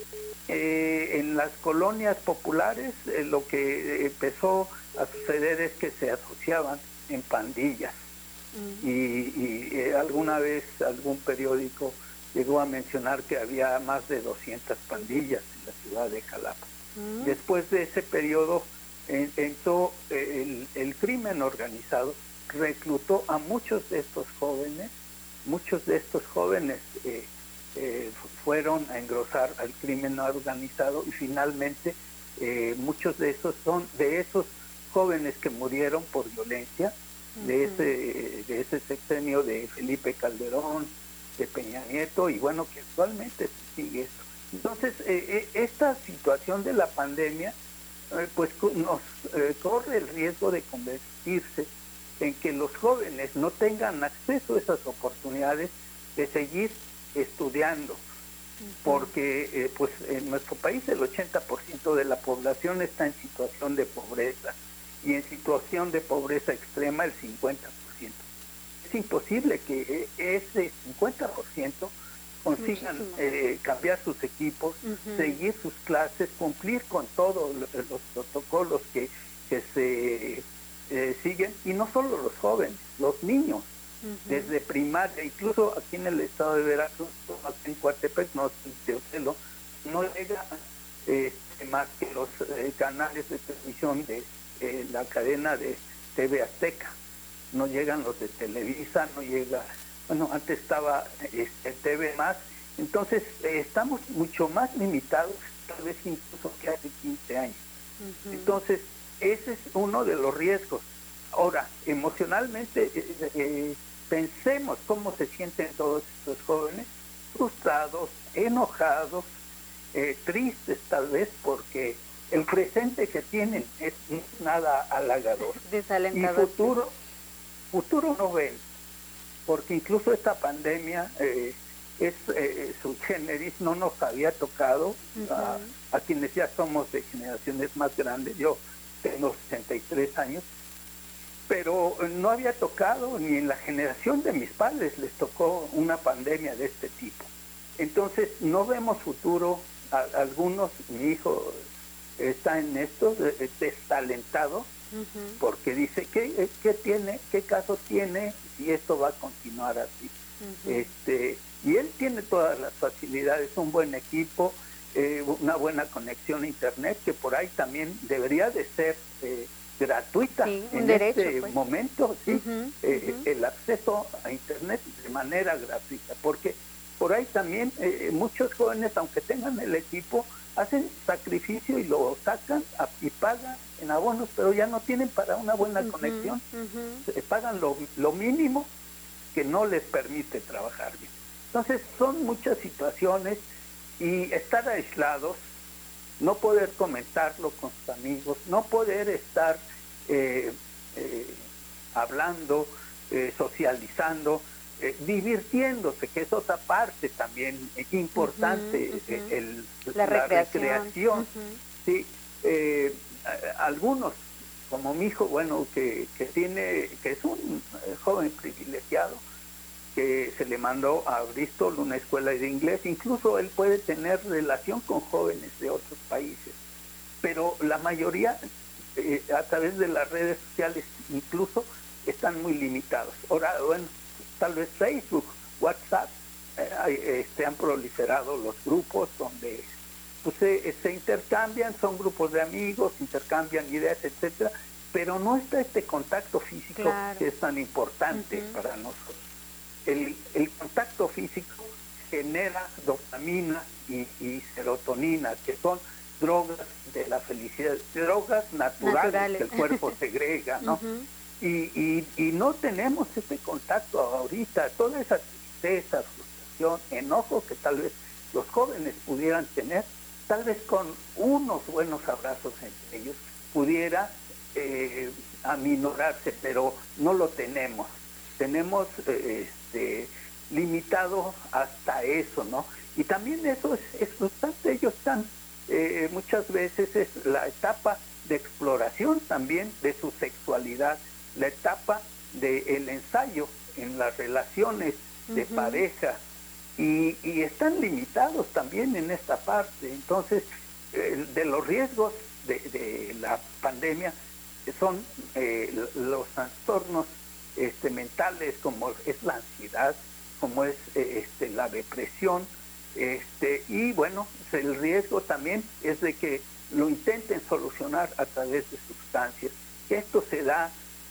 Eh, en las colonias populares eh, lo que empezó a suceder es que se asociaban en pandillas. Uh-huh. Y, y eh, alguna vez algún periódico llegó a mencionar que había más de doscientas pandillas en la ciudad de Jalapa. Uh-huh. Después de ese periodo en, entró eh, el, el crimen organizado, reclutó a muchos de estos jóvenes, muchos de estos jóvenes eh, eh, fueron a engrosar al crimen organizado, y finalmente eh, muchos de esos son de esos jóvenes que murieron por violencia, uh-huh. de ese de ese sexenio de Felipe Calderón, de Peña Nieto, y bueno, que actualmente sigue esto. Entonces, eh, eh, esta situación de la pandemia, eh, pues nos eh, corre el riesgo de convertirse en que los jóvenes no tengan acceso a esas oportunidades de seguir estudiando, uh-huh. porque eh, pues en nuestro país el ochenta por ciento de la población está en situación de pobreza, y en situación de pobreza extrema el cincuenta por ciento. Es imposible que ese cincuenta por ciento consigan eh, cambiar sus equipos, uh-huh. seguir sus clases, cumplir con todos los protocolos que, que se eh, siguen, y no solo los jóvenes, los niños, uh-huh. desde primaria, incluso aquí en el estado de Veracruz, aquí en Coatepec, no, Teocelo, no llega eh, más que los eh, canales de televisión de eh, la cadena de T V Azteca. No llegan los de Televisa, no llega, bueno, antes estaba este, T V más, entonces eh, estamos mucho más limitados, tal vez incluso que hace quince años. Uh-huh. Entonces, ese es uno de los riesgos. Ahora, emocionalmente, eh, eh, pensemos cómo se sienten todos estos jóvenes, frustrados, enojados, eh, tristes tal vez, porque el presente que tienen es nada halagador. Desalentador. Y futuro... futuro no ven, porque incluso esta pandemia eh, es eh, su generis, no nos había tocado uh-huh. a, a quienes ya somos de generaciones más grandes. Yo tengo sesenta y tres años, pero no había tocado, ni en la generación de mis padres les tocó una pandemia de este tipo. Entonces no vemos futuro. A, a algunos, mi hijo está en esto, desalentado, uh-huh. porque dice, ¿qué, qué tiene, qué caso tiene si esto va a continuar así? Uh-huh. Este, y él tiene todas las facilidades, un buen equipo, eh, una buena conexión a internet, que por ahí también debería de ser eh, gratuita sí, en derecho, este pues. momento, sí, uh-huh, eh, uh-huh. el acceso a internet de manera gratuita, porque por ahí también eh, muchos jóvenes, aunque tengan el equipo, hacen sacrificio y lo sacan a, y pagan en abonos, pero ya no tienen para una buena uh-huh, conexión, uh-huh. Se pagan lo, lo mínimo que no les permite trabajar bien. Entonces son muchas situaciones, y estar aislados, no poder comentarlo con sus amigos, no poder estar eh, eh, hablando, eh, socializando, eh, divirtiéndose, que es otra parte también importante, uh-huh, uh-huh. El, la, la recreación, recreación. Uh-huh. Sí, eh, algunos, como mi hijo, bueno, que, que tiene, que es un joven privilegiado, que se le mandó a Bristol, una escuela de inglés, incluso él puede tener relación con jóvenes de otros países, pero la mayoría eh, a través de las redes sociales incluso están muy limitados. Ahora, bueno, tal vez Facebook, WhatsApp, eh, este, han proliferado los grupos donde pues, se, se intercambian, son grupos de amigos, intercambian ideas, etcétera, pero no está este contacto físico, claro, que es tan importante uh-huh. para nosotros. El, el contacto físico genera dopamina y, y serotonina, que son drogas de la felicidad, drogas naturales, naturales. que el cuerpo segrega, ¿no? Uh-huh. y, y, y no tenemos este contacto ahorita, toda esa tristeza, frustración, enojo que tal vez los jóvenes pudieran tener, tal vez con unos buenos abrazos entre ellos pudiera eh, aminorarse, pero no lo tenemos. Tenemos eh, este, limitado hasta eso, ¿no? Y también eso es, es frustrante. Ellos están, eh, muchas veces es la etapa de exploración también de su sexualidad, la etapa del ensayo en las relaciones de uh-huh. pareja, y, y están limitados también en esta parte. Entonces, eh, de los riesgos de, de la pandemia son eh, los trastornos Este, mentales, como es la ansiedad, como es eh, este, la depresión, este, y bueno, el riesgo también es de que lo intenten solucionar a través de sustancias. Esto se da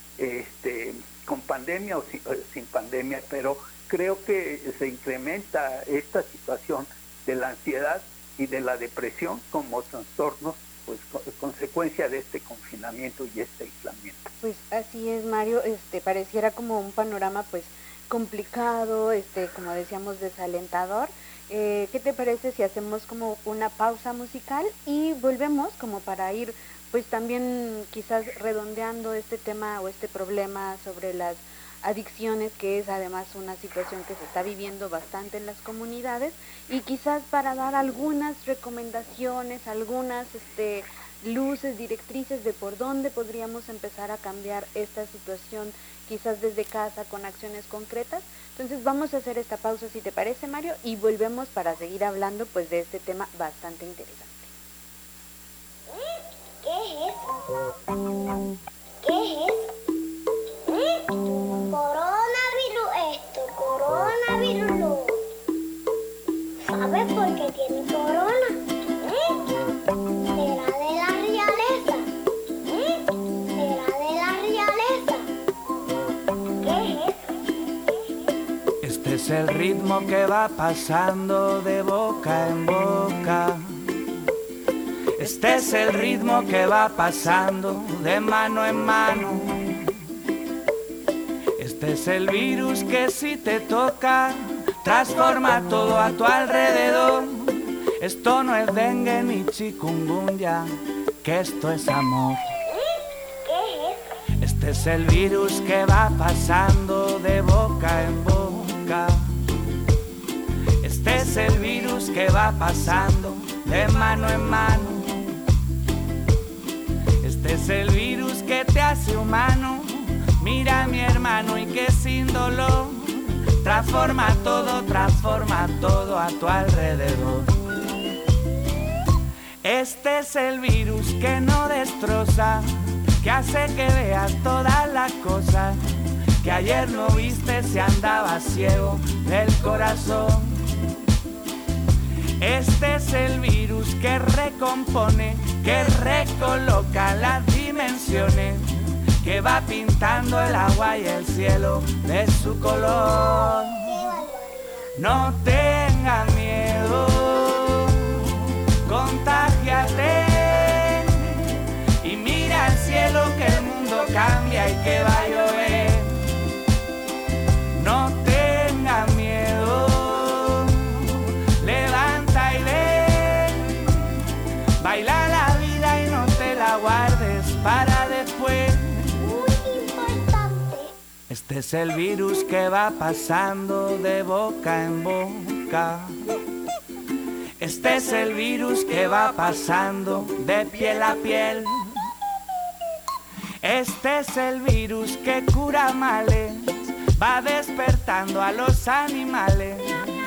este, con pandemia o sin, o sin pandemia, pero creo que se incrementa esta situación de la ansiedad y de la depresión como trastornos, pues consecuencia de este confinamiento y este aislamiento. Pues así es, Mario, este pareciera como un panorama pues complicado, este como decíamos desalentador. Eh, ¿qué te parece si hacemos como una pausa musical y volvemos como para ir pues también quizás redondeando este tema o este problema sobre las adicciones, que es además una situación que se está viviendo bastante en las comunidades, y quizás para dar algunas recomendaciones, algunas este, luces, directrices de por dónde podríamos empezar a cambiar esta situación, quizás desde casa con acciones concretas. Entonces vamos a hacer esta pausa, si te parece, Mario, y volvemos para seguir hablando pues de este tema bastante interesante. ¿Qué es eso? ¿Qué es eso? Coronavirus esto, coronavirus lo. ¿Sabes por qué tiene corona? ¿Será de la realeza? ¿Será de la realeza? ¿Qué es eso? Este es el ritmo que va pasando de boca en boca. Este es el ritmo que va pasando de mano en mano. Este es el virus que si te toca transforma todo a tu alrededor. Esto no es dengue ni chikungunya, que esto es amor. Este es el virus que va pasando de boca en boca. Este es el virus que va pasando de mano en mano. Este es el virus que te hace humano. Mira, mi hermano, y que sin dolor transforma todo, transforma todo a tu alrededor. Este es el virus que no destroza, que hace que veas todas las cosas que ayer no viste si andabas ciego del corazón. Este es el virus que recompone, que recoloca las dimensiones, que va pintando el agua y el cielo de su color. No tengas miedo, contágiate y mira al cielo que el mundo cambia y que va a llover. No tengas miedo, levanta y ve, baila la vida y no te la guardes para después. Este es el virus que va pasando de boca en boca. Este es el virus que va pasando de piel a piel. Este es el virus que cura males, va despertando a los animales.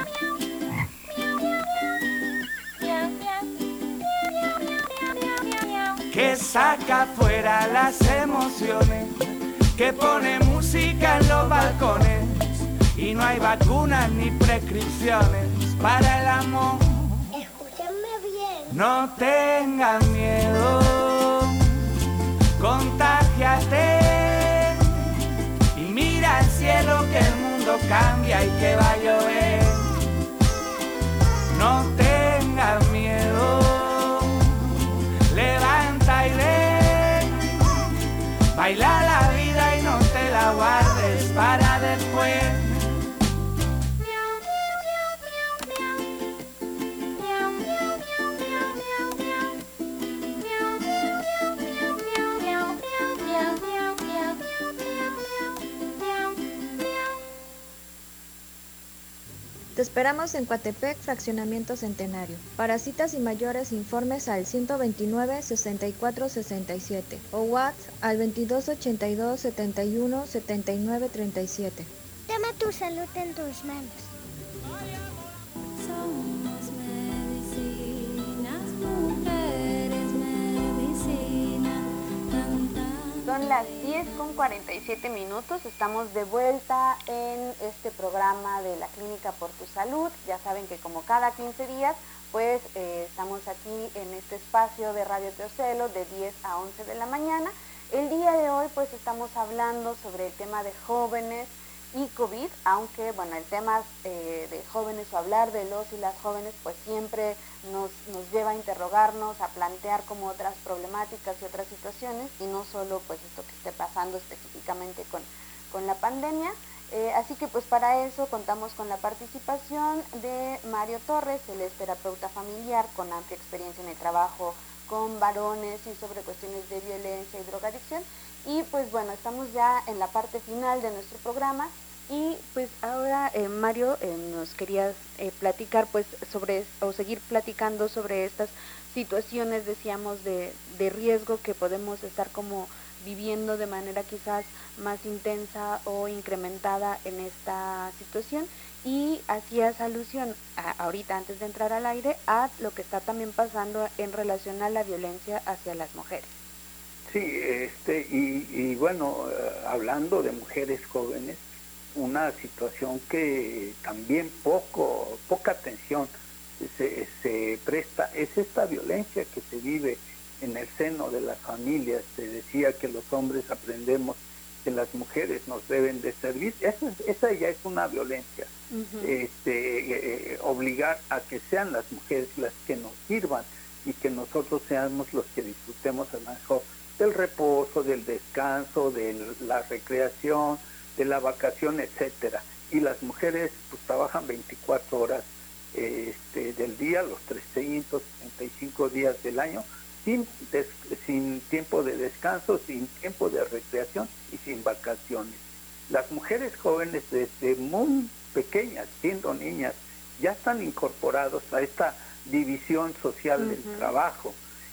Que saca fuera las emociones, que pone música en los balcones. Y no hay vacunas ni prescripciones para el amor. Escúchame bien. No tengas miedo, contágiate y mira al cielo que el mundo cambia y que va a llover. No tengas miedo, levanta y ven, baila la vida y no te la guardes para después. Te esperamos en Coatepec, Fraccionamiento Centenario. Para citas y mayores informes al ciento veintinueve, sesenta y cuatro sesenta y siete o WhatsApp al veintidós ochenta y dos, setenta y uno, setenta y nueve treinta y siete. Toma tu salud en tus manos. Somos medicinas, mujeres, medicina, cantando. Son las diez con cuarenta y siete minutos, estamos de vuelta en este programa de la Clínica por tu Salud. Ya saben que como cada quince días, pues eh, estamos aquí en este espacio de Radio Teocelo de diez a once de la mañana. El día de hoy pues estamos hablando sobre el tema de jóvenes y COVID, aunque bueno, el tema eh, de jóvenes o hablar de los y las jóvenes pues siempre nos, nos lleva a interrogarnos, a plantear como otras problemáticas y otras situaciones y no solo pues esto que esté pasando específicamente con, con la pandemia. Eh, así que pues para eso contamos con la participación de Mario Torres, él es terapeuta familiar con amplia experiencia en el trabajo con varones y sobre cuestiones de violencia y drogadicción. Y pues bueno, estamos ya en la parte final de nuestro programa y pues ahora eh, Mario eh, nos querías eh, platicar pues sobre o seguir platicando sobre estas situaciones, decíamos, de, de riesgo que podemos estar como viviendo de manera quizás más intensa o incrementada en esta situación, y hacías alusión a, ahorita antes de entrar al aire a lo que está también pasando en relación a la violencia hacia las mujeres. Sí, este, y, y bueno, eh, hablando de mujeres jóvenes, una situación que también poco, poca atención se, se presta es esta violencia que se vive en el seno de las familias. Se decía que los hombres aprendemos que las mujeres nos deben de servir. Esa, esa ya es una violencia. Uh-huh. este, eh, obligar a que sean las mujeres las que nos sirvan y que nosotros seamos los que disfrutemos a lo mejor del reposo, del descanso, de la recreación, de la vacación, etcétera. Y las mujeres pues trabajan veinticuatro horas eh, este, del día, los trescientos sesenta y cinco días del año, sin, des, sin tiempo de descanso, sin tiempo de recreación y sin vacaciones. Las mujeres jóvenes desde muy pequeñas, siendo niñas, ya están incorporados a esta división social uh-huh. del trabajo.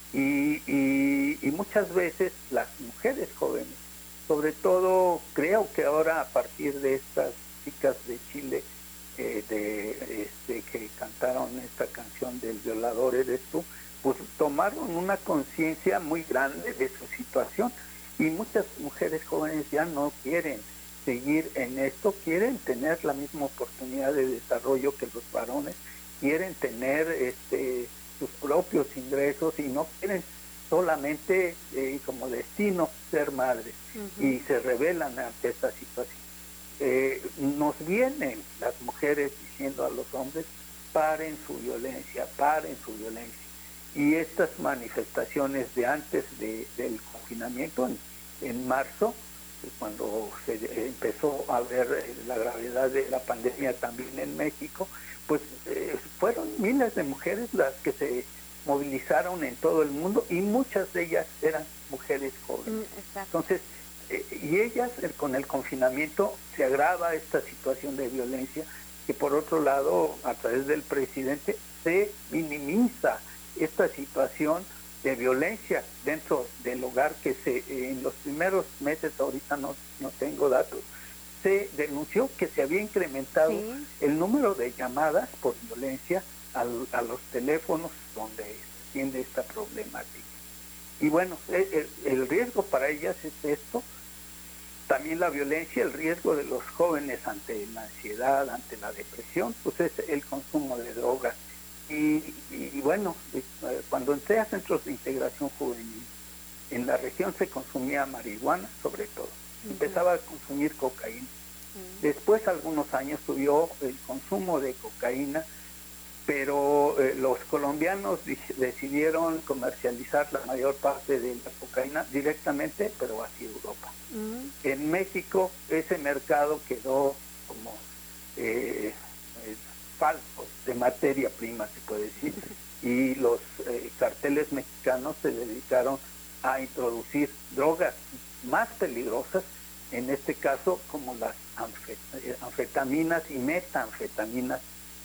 Y, y, y muchas veces las mujeres jóvenes, sobre todo creo que ahora a partir de estas chicas de Chile eh, de, este, que cantaron esta canción del violador eres tú, pues tomaron una conciencia muy grande de su situación, y muchas mujeres jóvenes ya no quieren seguir en esto, quieren tener la misma oportunidad de desarrollo que los varones, quieren tener este sus propios ingresos y no quieren solamente eh, como destino ser madres. Uh-huh. Y se rebelan ante esta situación. Eh, nos vienen las mujeres diciendo a los hombres, paren su violencia, paren su violencia. Y estas manifestaciones de antes de, del confinamiento, en, en marzo, cuando se empezó a ver la gravedad de la pandemia también en México, pues eh, fueron miles de mujeres las que se movilizaron en todo el mundo, y muchas de ellas eran mujeres jóvenes. Mm, Entonces, eh, y ellas, eh, con el confinamiento, se agrava esta situación de violencia, que por otro lado, a través del presidente, se minimiza esta situación de violencia dentro del hogar, que se eh, en los primeros meses, ahorita no, no tengo datos, se denunció que se había incrementado sí. el número de llamadas por violencia al, a los teléfonos donde se atiende esta problemática. Y bueno, el, el riesgo para ellas es esto, también la violencia, el riesgo de los jóvenes ante la ansiedad, ante la depresión, pues es el consumo de drogas. Y, y bueno, cuando entré a centros de integración juvenil, en la región se consumía marihuana sobre todo, uh-huh. empezaba a consumir cocaína. Uh-huh. Después, algunos años, subió el consumo de cocaína, pero eh, los colombianos decidieron comercializar la mayor parte de la cocaína directamente, pero hacia Europa. Uh-huh. En México ese mercado quedó como eh, eh, falso de materia prima, se puede decir, y los eh, carteles mexicanos se dedicaron a introducir drogas más peligrosas, en este caso como las anfet- anfetaminas y metanfetaminas,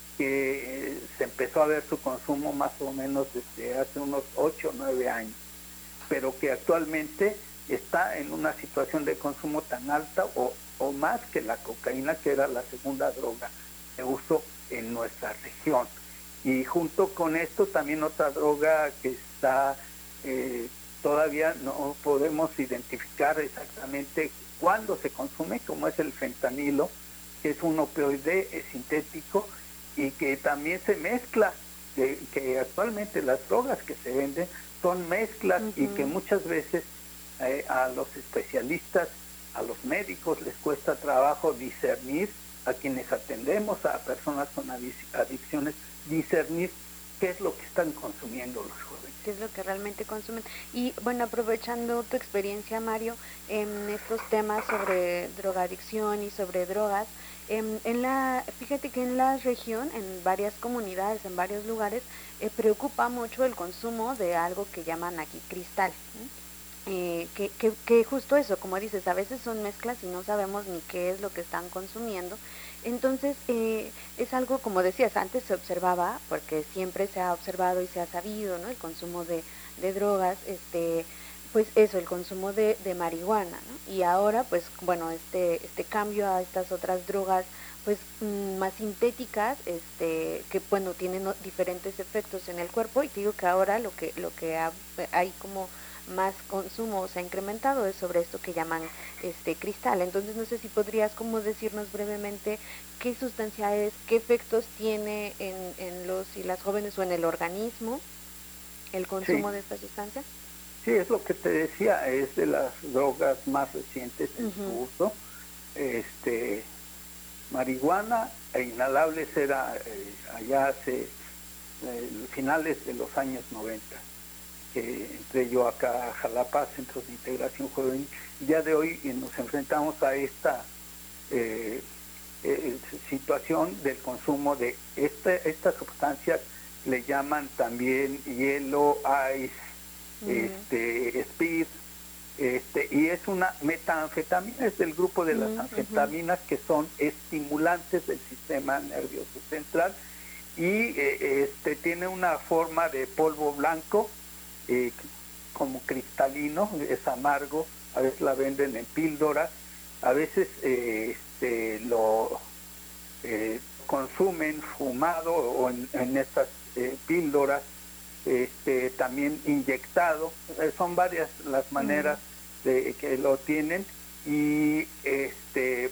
que eh, se empezó a ver su consumo más o menos desde hace unos ocho o nueve años, pero que actualmente está en una situación de consumo tan alta o, o más que la cocaína, que era la segunda droga de uso en nuestra región. Y junto con esto también otra droga que está eh, todavía no podemos identificar exactamente cuándo se consume, como es el fentanilo, que es un opioide sintético y que también se mezcla, que, que actualmente las drogas que se venden son mezclas uh-huh. y que muchas veces eh, a los especialistas, a los médicos les cuesta trabajo discernir, a quienes atendemos a personas con adic- adicciones, discernir qué es lo que están consumiendo los jóvenes. Qué es lo que realmente consumen. Y bueno, aprovechando tu experiencia, Mario, en estos temas sobre drogadicción y sobre drogas, en, en la, fíjate que en la región, en varias comunidades, en varios lugares, eh, preocupa mucho el consumo de algo que llaman aquí cristal, ¿eh? Eh, que, que, que justo eso, como dices, a veces son mezclas y no sabemos ni qué es lo que están consumiendo. Entonces eh, es algo, como decías, antes se observaba, porque siempre se ha observado y se ha sabido, ¿no? El consumo de, de drogas, este pues eso, el consumo de, de marihuana, ¿no? Y ahora pues bueno, este este cambio a estas otras drogas pues mmm, más sintéticas, este que bueno, tienen diferentes efectos en el cuerpo, y te digo que ahora lo que lo que ha, hay como más consumo se ha incrementado es sobre esto que llaman este cristal. Entonces no sé si podrías como decirnos brevemente qué sustancia es, qué efectos tiene en, en los y las jóvenes o en el organismo el consumo sí. de esta sustancia. Sí, es lo que te decía, es de las drogas más recientes en uh-huh. su uso. Este, marihuana e inhalables era eh, allá hace eh, finales de los años noventa. Que entré yo acá a Jalapa, Centros de Integración Juvenil. Ya de hoy eh, nos enfrentamos a esta eh, eh, situación del consumo de esta, estas sustancias, le llaman también hielo, ice, uh-huh. este, speed, este, y es una metanfetamina, es del grupo de las uh-huh. anfetaminas, que son estimulantes del sistema nervioso central, y eh, este, tiene una forma de polvo blanco, Eh, como cristalino, es amargo, a veces la venden en píldoras, a veces eh, este, lo eh, consumen fumado o en, en estas eh, píldoras, este, también inyectado, eh, son varias las maneras mm. de que lo tienen, y este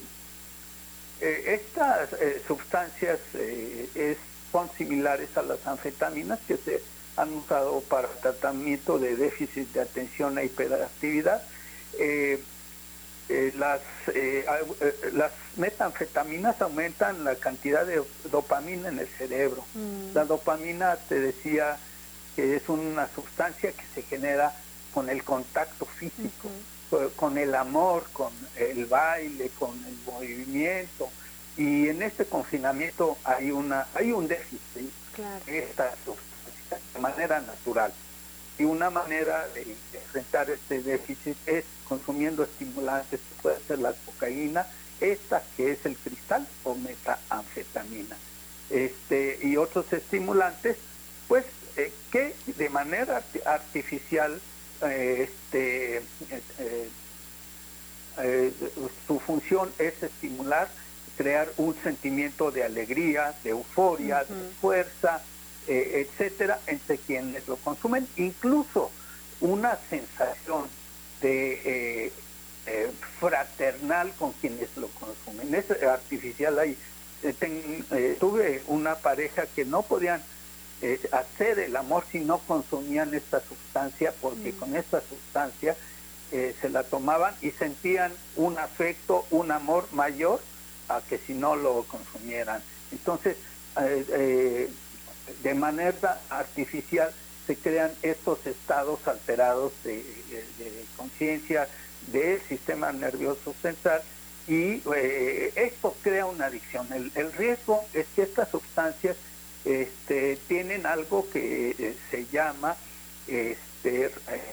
eh, estas eh, sustancias eh, es, son similares a las anfetaminas que se han usado para tratamiento de déficit de atención e hiperactividad. Eh, eh, las, eh, eh, las metanfetaminas aumentan la cantidad de dopamina en el cerebro. Mm. La dopamina, te decía, que es una sustancia que se genera con el contacto físico, uh-huh. con el amor, con el baile, con el movimiento. Y en este confinamiento hay una hay un déficit. Claro. Esta sustancia de manera natural. Y una manera de enfrentar este déficit es consumiendo estimulantes, que puede ser la cocaína, esta que es el cristal o metanfetamina, este, y otros estimulantes, pues eh, que de manera artificial eh, este, eh, eh, su función es estimular, crear un sentimiento de alegría, de euforia, uh-huh. de fuerza, eh, etcétera, entre quienes lo consumen, incluso una sensación de eh, eh, fraternal con quienes lo consumen. Es artificial ahí. Eh, ten, eh, tuve una pareja que no podían eh, hacer el amor si no consumían esta sustancia, porque uh-huh. con esta sustancia eh, se la tomaban y sentían un afecto, un amor mayor a que si no lo consumieran. Entonces, eh, eh, de manera artificial se crean estos estados alterados de, de, de conciencia del sistema nervioso central y eh, esto crea una adicción. El, el riesgo es que estas sustancias este, tienen algo que eh, se llama este, eh,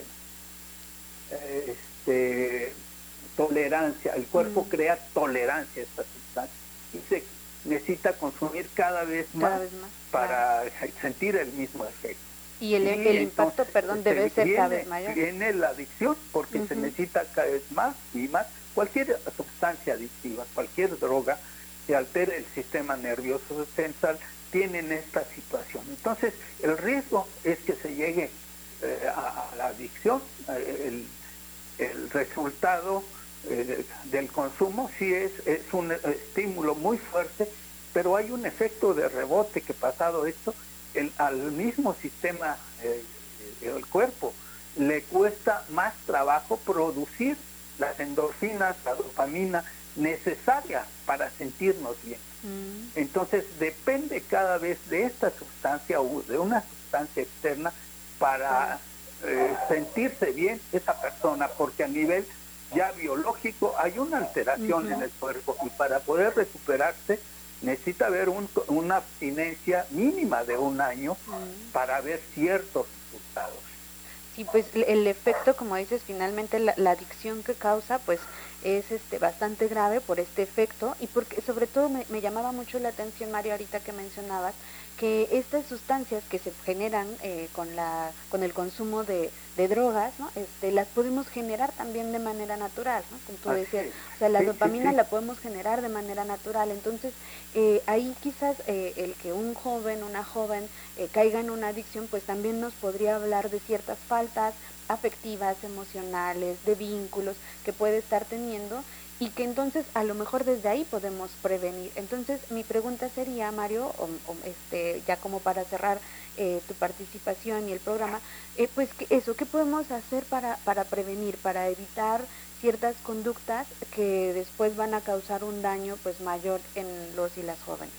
este, tolerancia. El cuerpo mm. crea tolerancia a estas sustancias y se necesita consumir cada vez más, cada vez más para claro. sentir el mismo efecto. Y el, el y impacto, entonces, perdón, debe ser viene, cada vez mayor. Viene la adicción porque uh-huh. se necesita cada vez más y más. Cualquier sustancia adictiva, cualquier droga que altere el sistema nervioso central, tienen esta situación. Entonces, el riesgo es que se llegue eh, a, a la adicción. Eh, el, el resultado eh, del consumo sí es, es un estímulo muy fuerte, pero hay un efecto de rebote que pasado esto, el, al mismo sistema eh, el cuerpo le cuesta más trabajo producir las endorfinas, la dopamina necesaria para sentirnos bien. Mm. Entonces depende cada vez de esta sustancia o de una sustancia externa para eh, sentirse bien esa persona, porque a nivel ya biológico hay una alteración uh-huh. en el cuerpo y para poder recuperarse necesita haber un, una abstinencia mínima de un año uh-huh. para ver ciertos resultados. Sí, pues el efecto, como dices, finalmente la, la adicción que causa, pues es este bastante grave por este efecto y porque sobre todo me, me llamaba mucho la atención, Mario, ahorita que mencionabas que estas sustancias que se generan eh, con la con el consumo de, de drogas, ¿no? Este, las podemos generar también de manera natural, ¿no? Como tú decías, o sea, la sí, dopamina sí, sí. la podemos generar de manera natural. Entonces, eh, ahí quizás eh, el que un joven, una joven eh, caiga en una adicción, pues también nos podría hablar de ciertas faltas afectivas, emocionales, de vínculos que puede estar teniendo y que entonces a lo mejor desde ahí podemos prevenir. Entonces mi pregunta sería, Mario, o, o este, ya como para cerrar eh, tu participación y el programa, eh, pues que eso, ¿qué podemos hacer para, para prevenir, para evitar ciertas conductas que después van a causar un daño pues mayor en los y las jóvenes?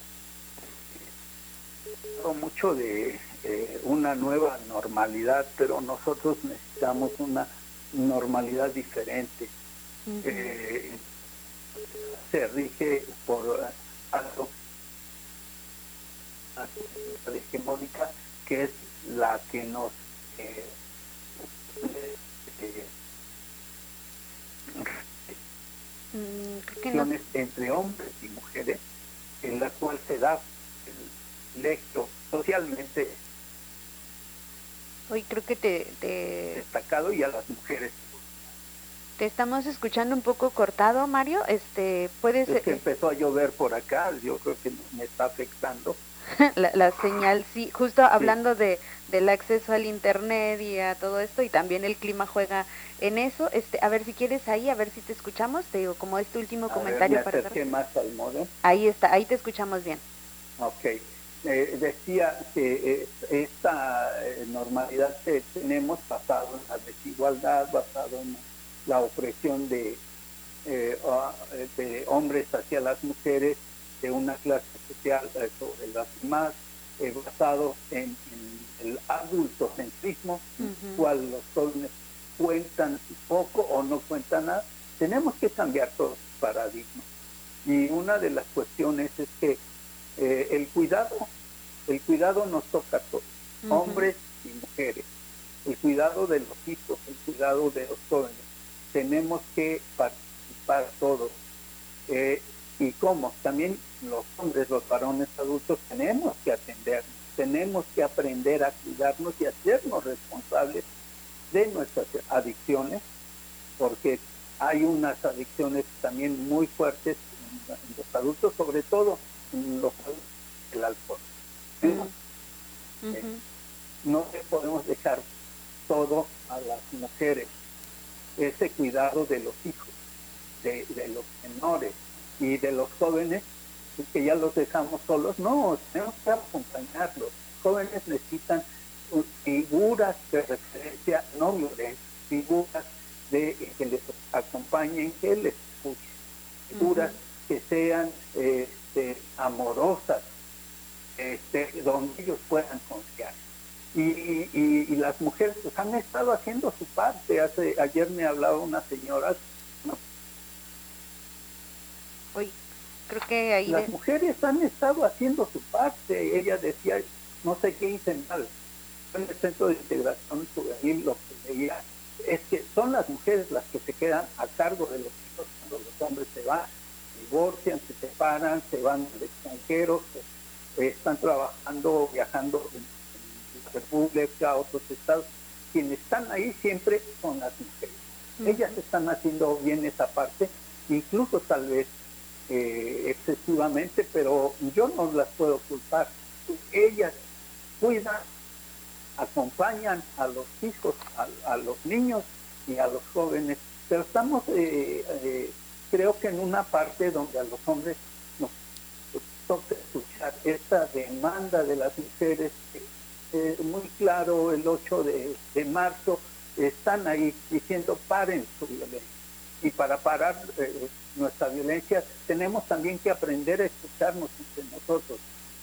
Mucho de eh, una nueva normalidad, pero nosotros necesitamos una normalidad diferente. Uh-huh. eh, se rige por algo hegemónica que es la que nos eh, eh, mm, que no. entre hombres y mujeres, en la cual se da el electo socialmente hoy creo que te, te destacado y a las mujeres. Te estamos escuchando un poco cortado, Mario. Este, puedes. Es que empezó a llover por acá, yo creo que me está afectando. la, la señal, sí, justo hablando sí. de del acceso al internet y a todo esto, y también el clima juega en eso. Este, a ver si quieres ahí, a ver si te escuchamos. Te digo, como este último a comentario ver, me para acerqué más al modem. Ahí está, ahí te escuchamos bien. Ok. Eh, decía que eh, esta eh, normalidad que tenemos basado en la desigualdad, basado en la opresión de, eh, de hombres hacia las mujeres, de una clase social eh, sobre las demás, eh, basado en, en el adultocentrismo, uh-huh. en el cual los jóvenes cuentan poco o no cuentan nada. Tenemos que cambiar todos los paradigmas. Y una de las cuestiones es que eh, el cuidado, el cuidado nos toca a todos, uh-huh. hombres y mujeres. el cuidado de los hijos, el cuidado de los jóvenes. Tenemos que participar todos. Eh, ¿Y cómo? También los hombres, los varones adultos, tenemos que atendernos, tenemos que aprender a cuidarnos y hacernos responsables de nuestras adicciones, porque hay unas adicciones también muy fuertes en, en los adultos, sobre todo en los adultos, el alcohol. Uh-huh. eh, no le podemos dejar todo a las mujeres, ese cuidado de los hijos, de, de los menores y de los jóvenes, que ya los dejamos solos. No, tenemos que acompañarlos. Los jóvenes necesitan figuras de referencia no violentas, figuras de, que les acompañen, que les escuchen, figuras uh-huh. que sean este, amorosas, este, donde ellos puedan confiar. Y, y, y las mujeres pues, han estado haciendo su parte. Hace, ayer me hablaba una señora. ¿No? Hoy creo que ahí las de... mujeres han estado haciendo su parte. Ella decía, no sé qué hice mal. En el Centro de Integración Juvenil lo que veía es que son las mujeres las que se quedan a cargo de los hijos cuando los hombres se van, divorcian, se separan, se van al extranjero, se, eh, están trabajando, viajando en, en la República, a otros estados. Quienes están ahí siempre son las mujeres. Uh-huh. Ellas están haciendo bien esa parte, incluso tal vez eh, excesivamente, pero yo no las puedo culpar. Ellas cuidan, acompañan a los hijos, a, a los niños y a los jóvenes, pero estamos eh, eh, creo que en una parte donde a los hombres nos toca escuchar esta demanda de las mujeres. Eh, muy claro, el ocho de marzo están ahí diciendo paren su violencia, y para parar eh, nuestra violencia tenemos también que aprender a escucharnos entre nosotros,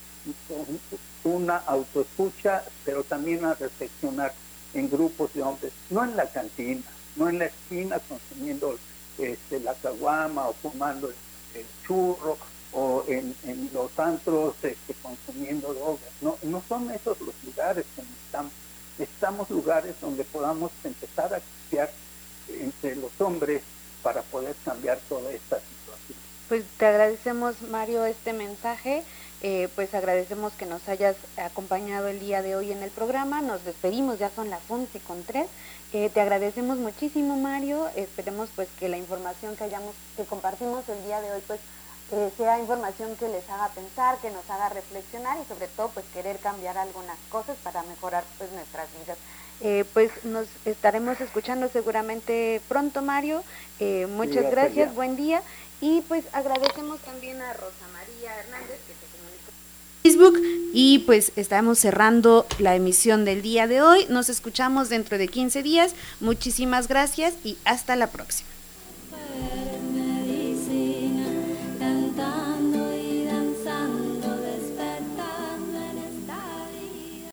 una autoescucha, pero también a reflexionar en grupos de hombres, no en la cantina, no en la esquina consumiendo este, la caguama o fumando el, el churro, o en, en los antros este, consumiendo drogas. No, no son esos los lugares que necesitamos. Necesitamos lugares donde podamos empezar a confiar entre los hombres para poder cambiar toda esta situación. Pues te agradecemos, Mario, este mensaje. Eh, pues agradecemos que nos hayas acompañado el día de hoy en el programa. Nos despedimos, ya son las once con tres. Eh, te agradecemos muchísimo, Mario. Esperemos pues que la información que hayamos, que compartimos el día de hoy, pues eh, sea información que les haga pensar, que nos haga reflexionar y sobre todo pues querer cambiar algunas cosas para mejorar pues nuestras vidas. Eh, pues nos estaremos escuchando seguramente pronto, Mario. Eh, muchas sí, gracias, buen día. Y pues agradecemos también a Rosa María Hernández que se comunicó en Facebook. Y pues estamos cerrando la emisión del día de hoy. Nos escuchamos dentro de quince días. Muchísimas gracias y hasta la próxima.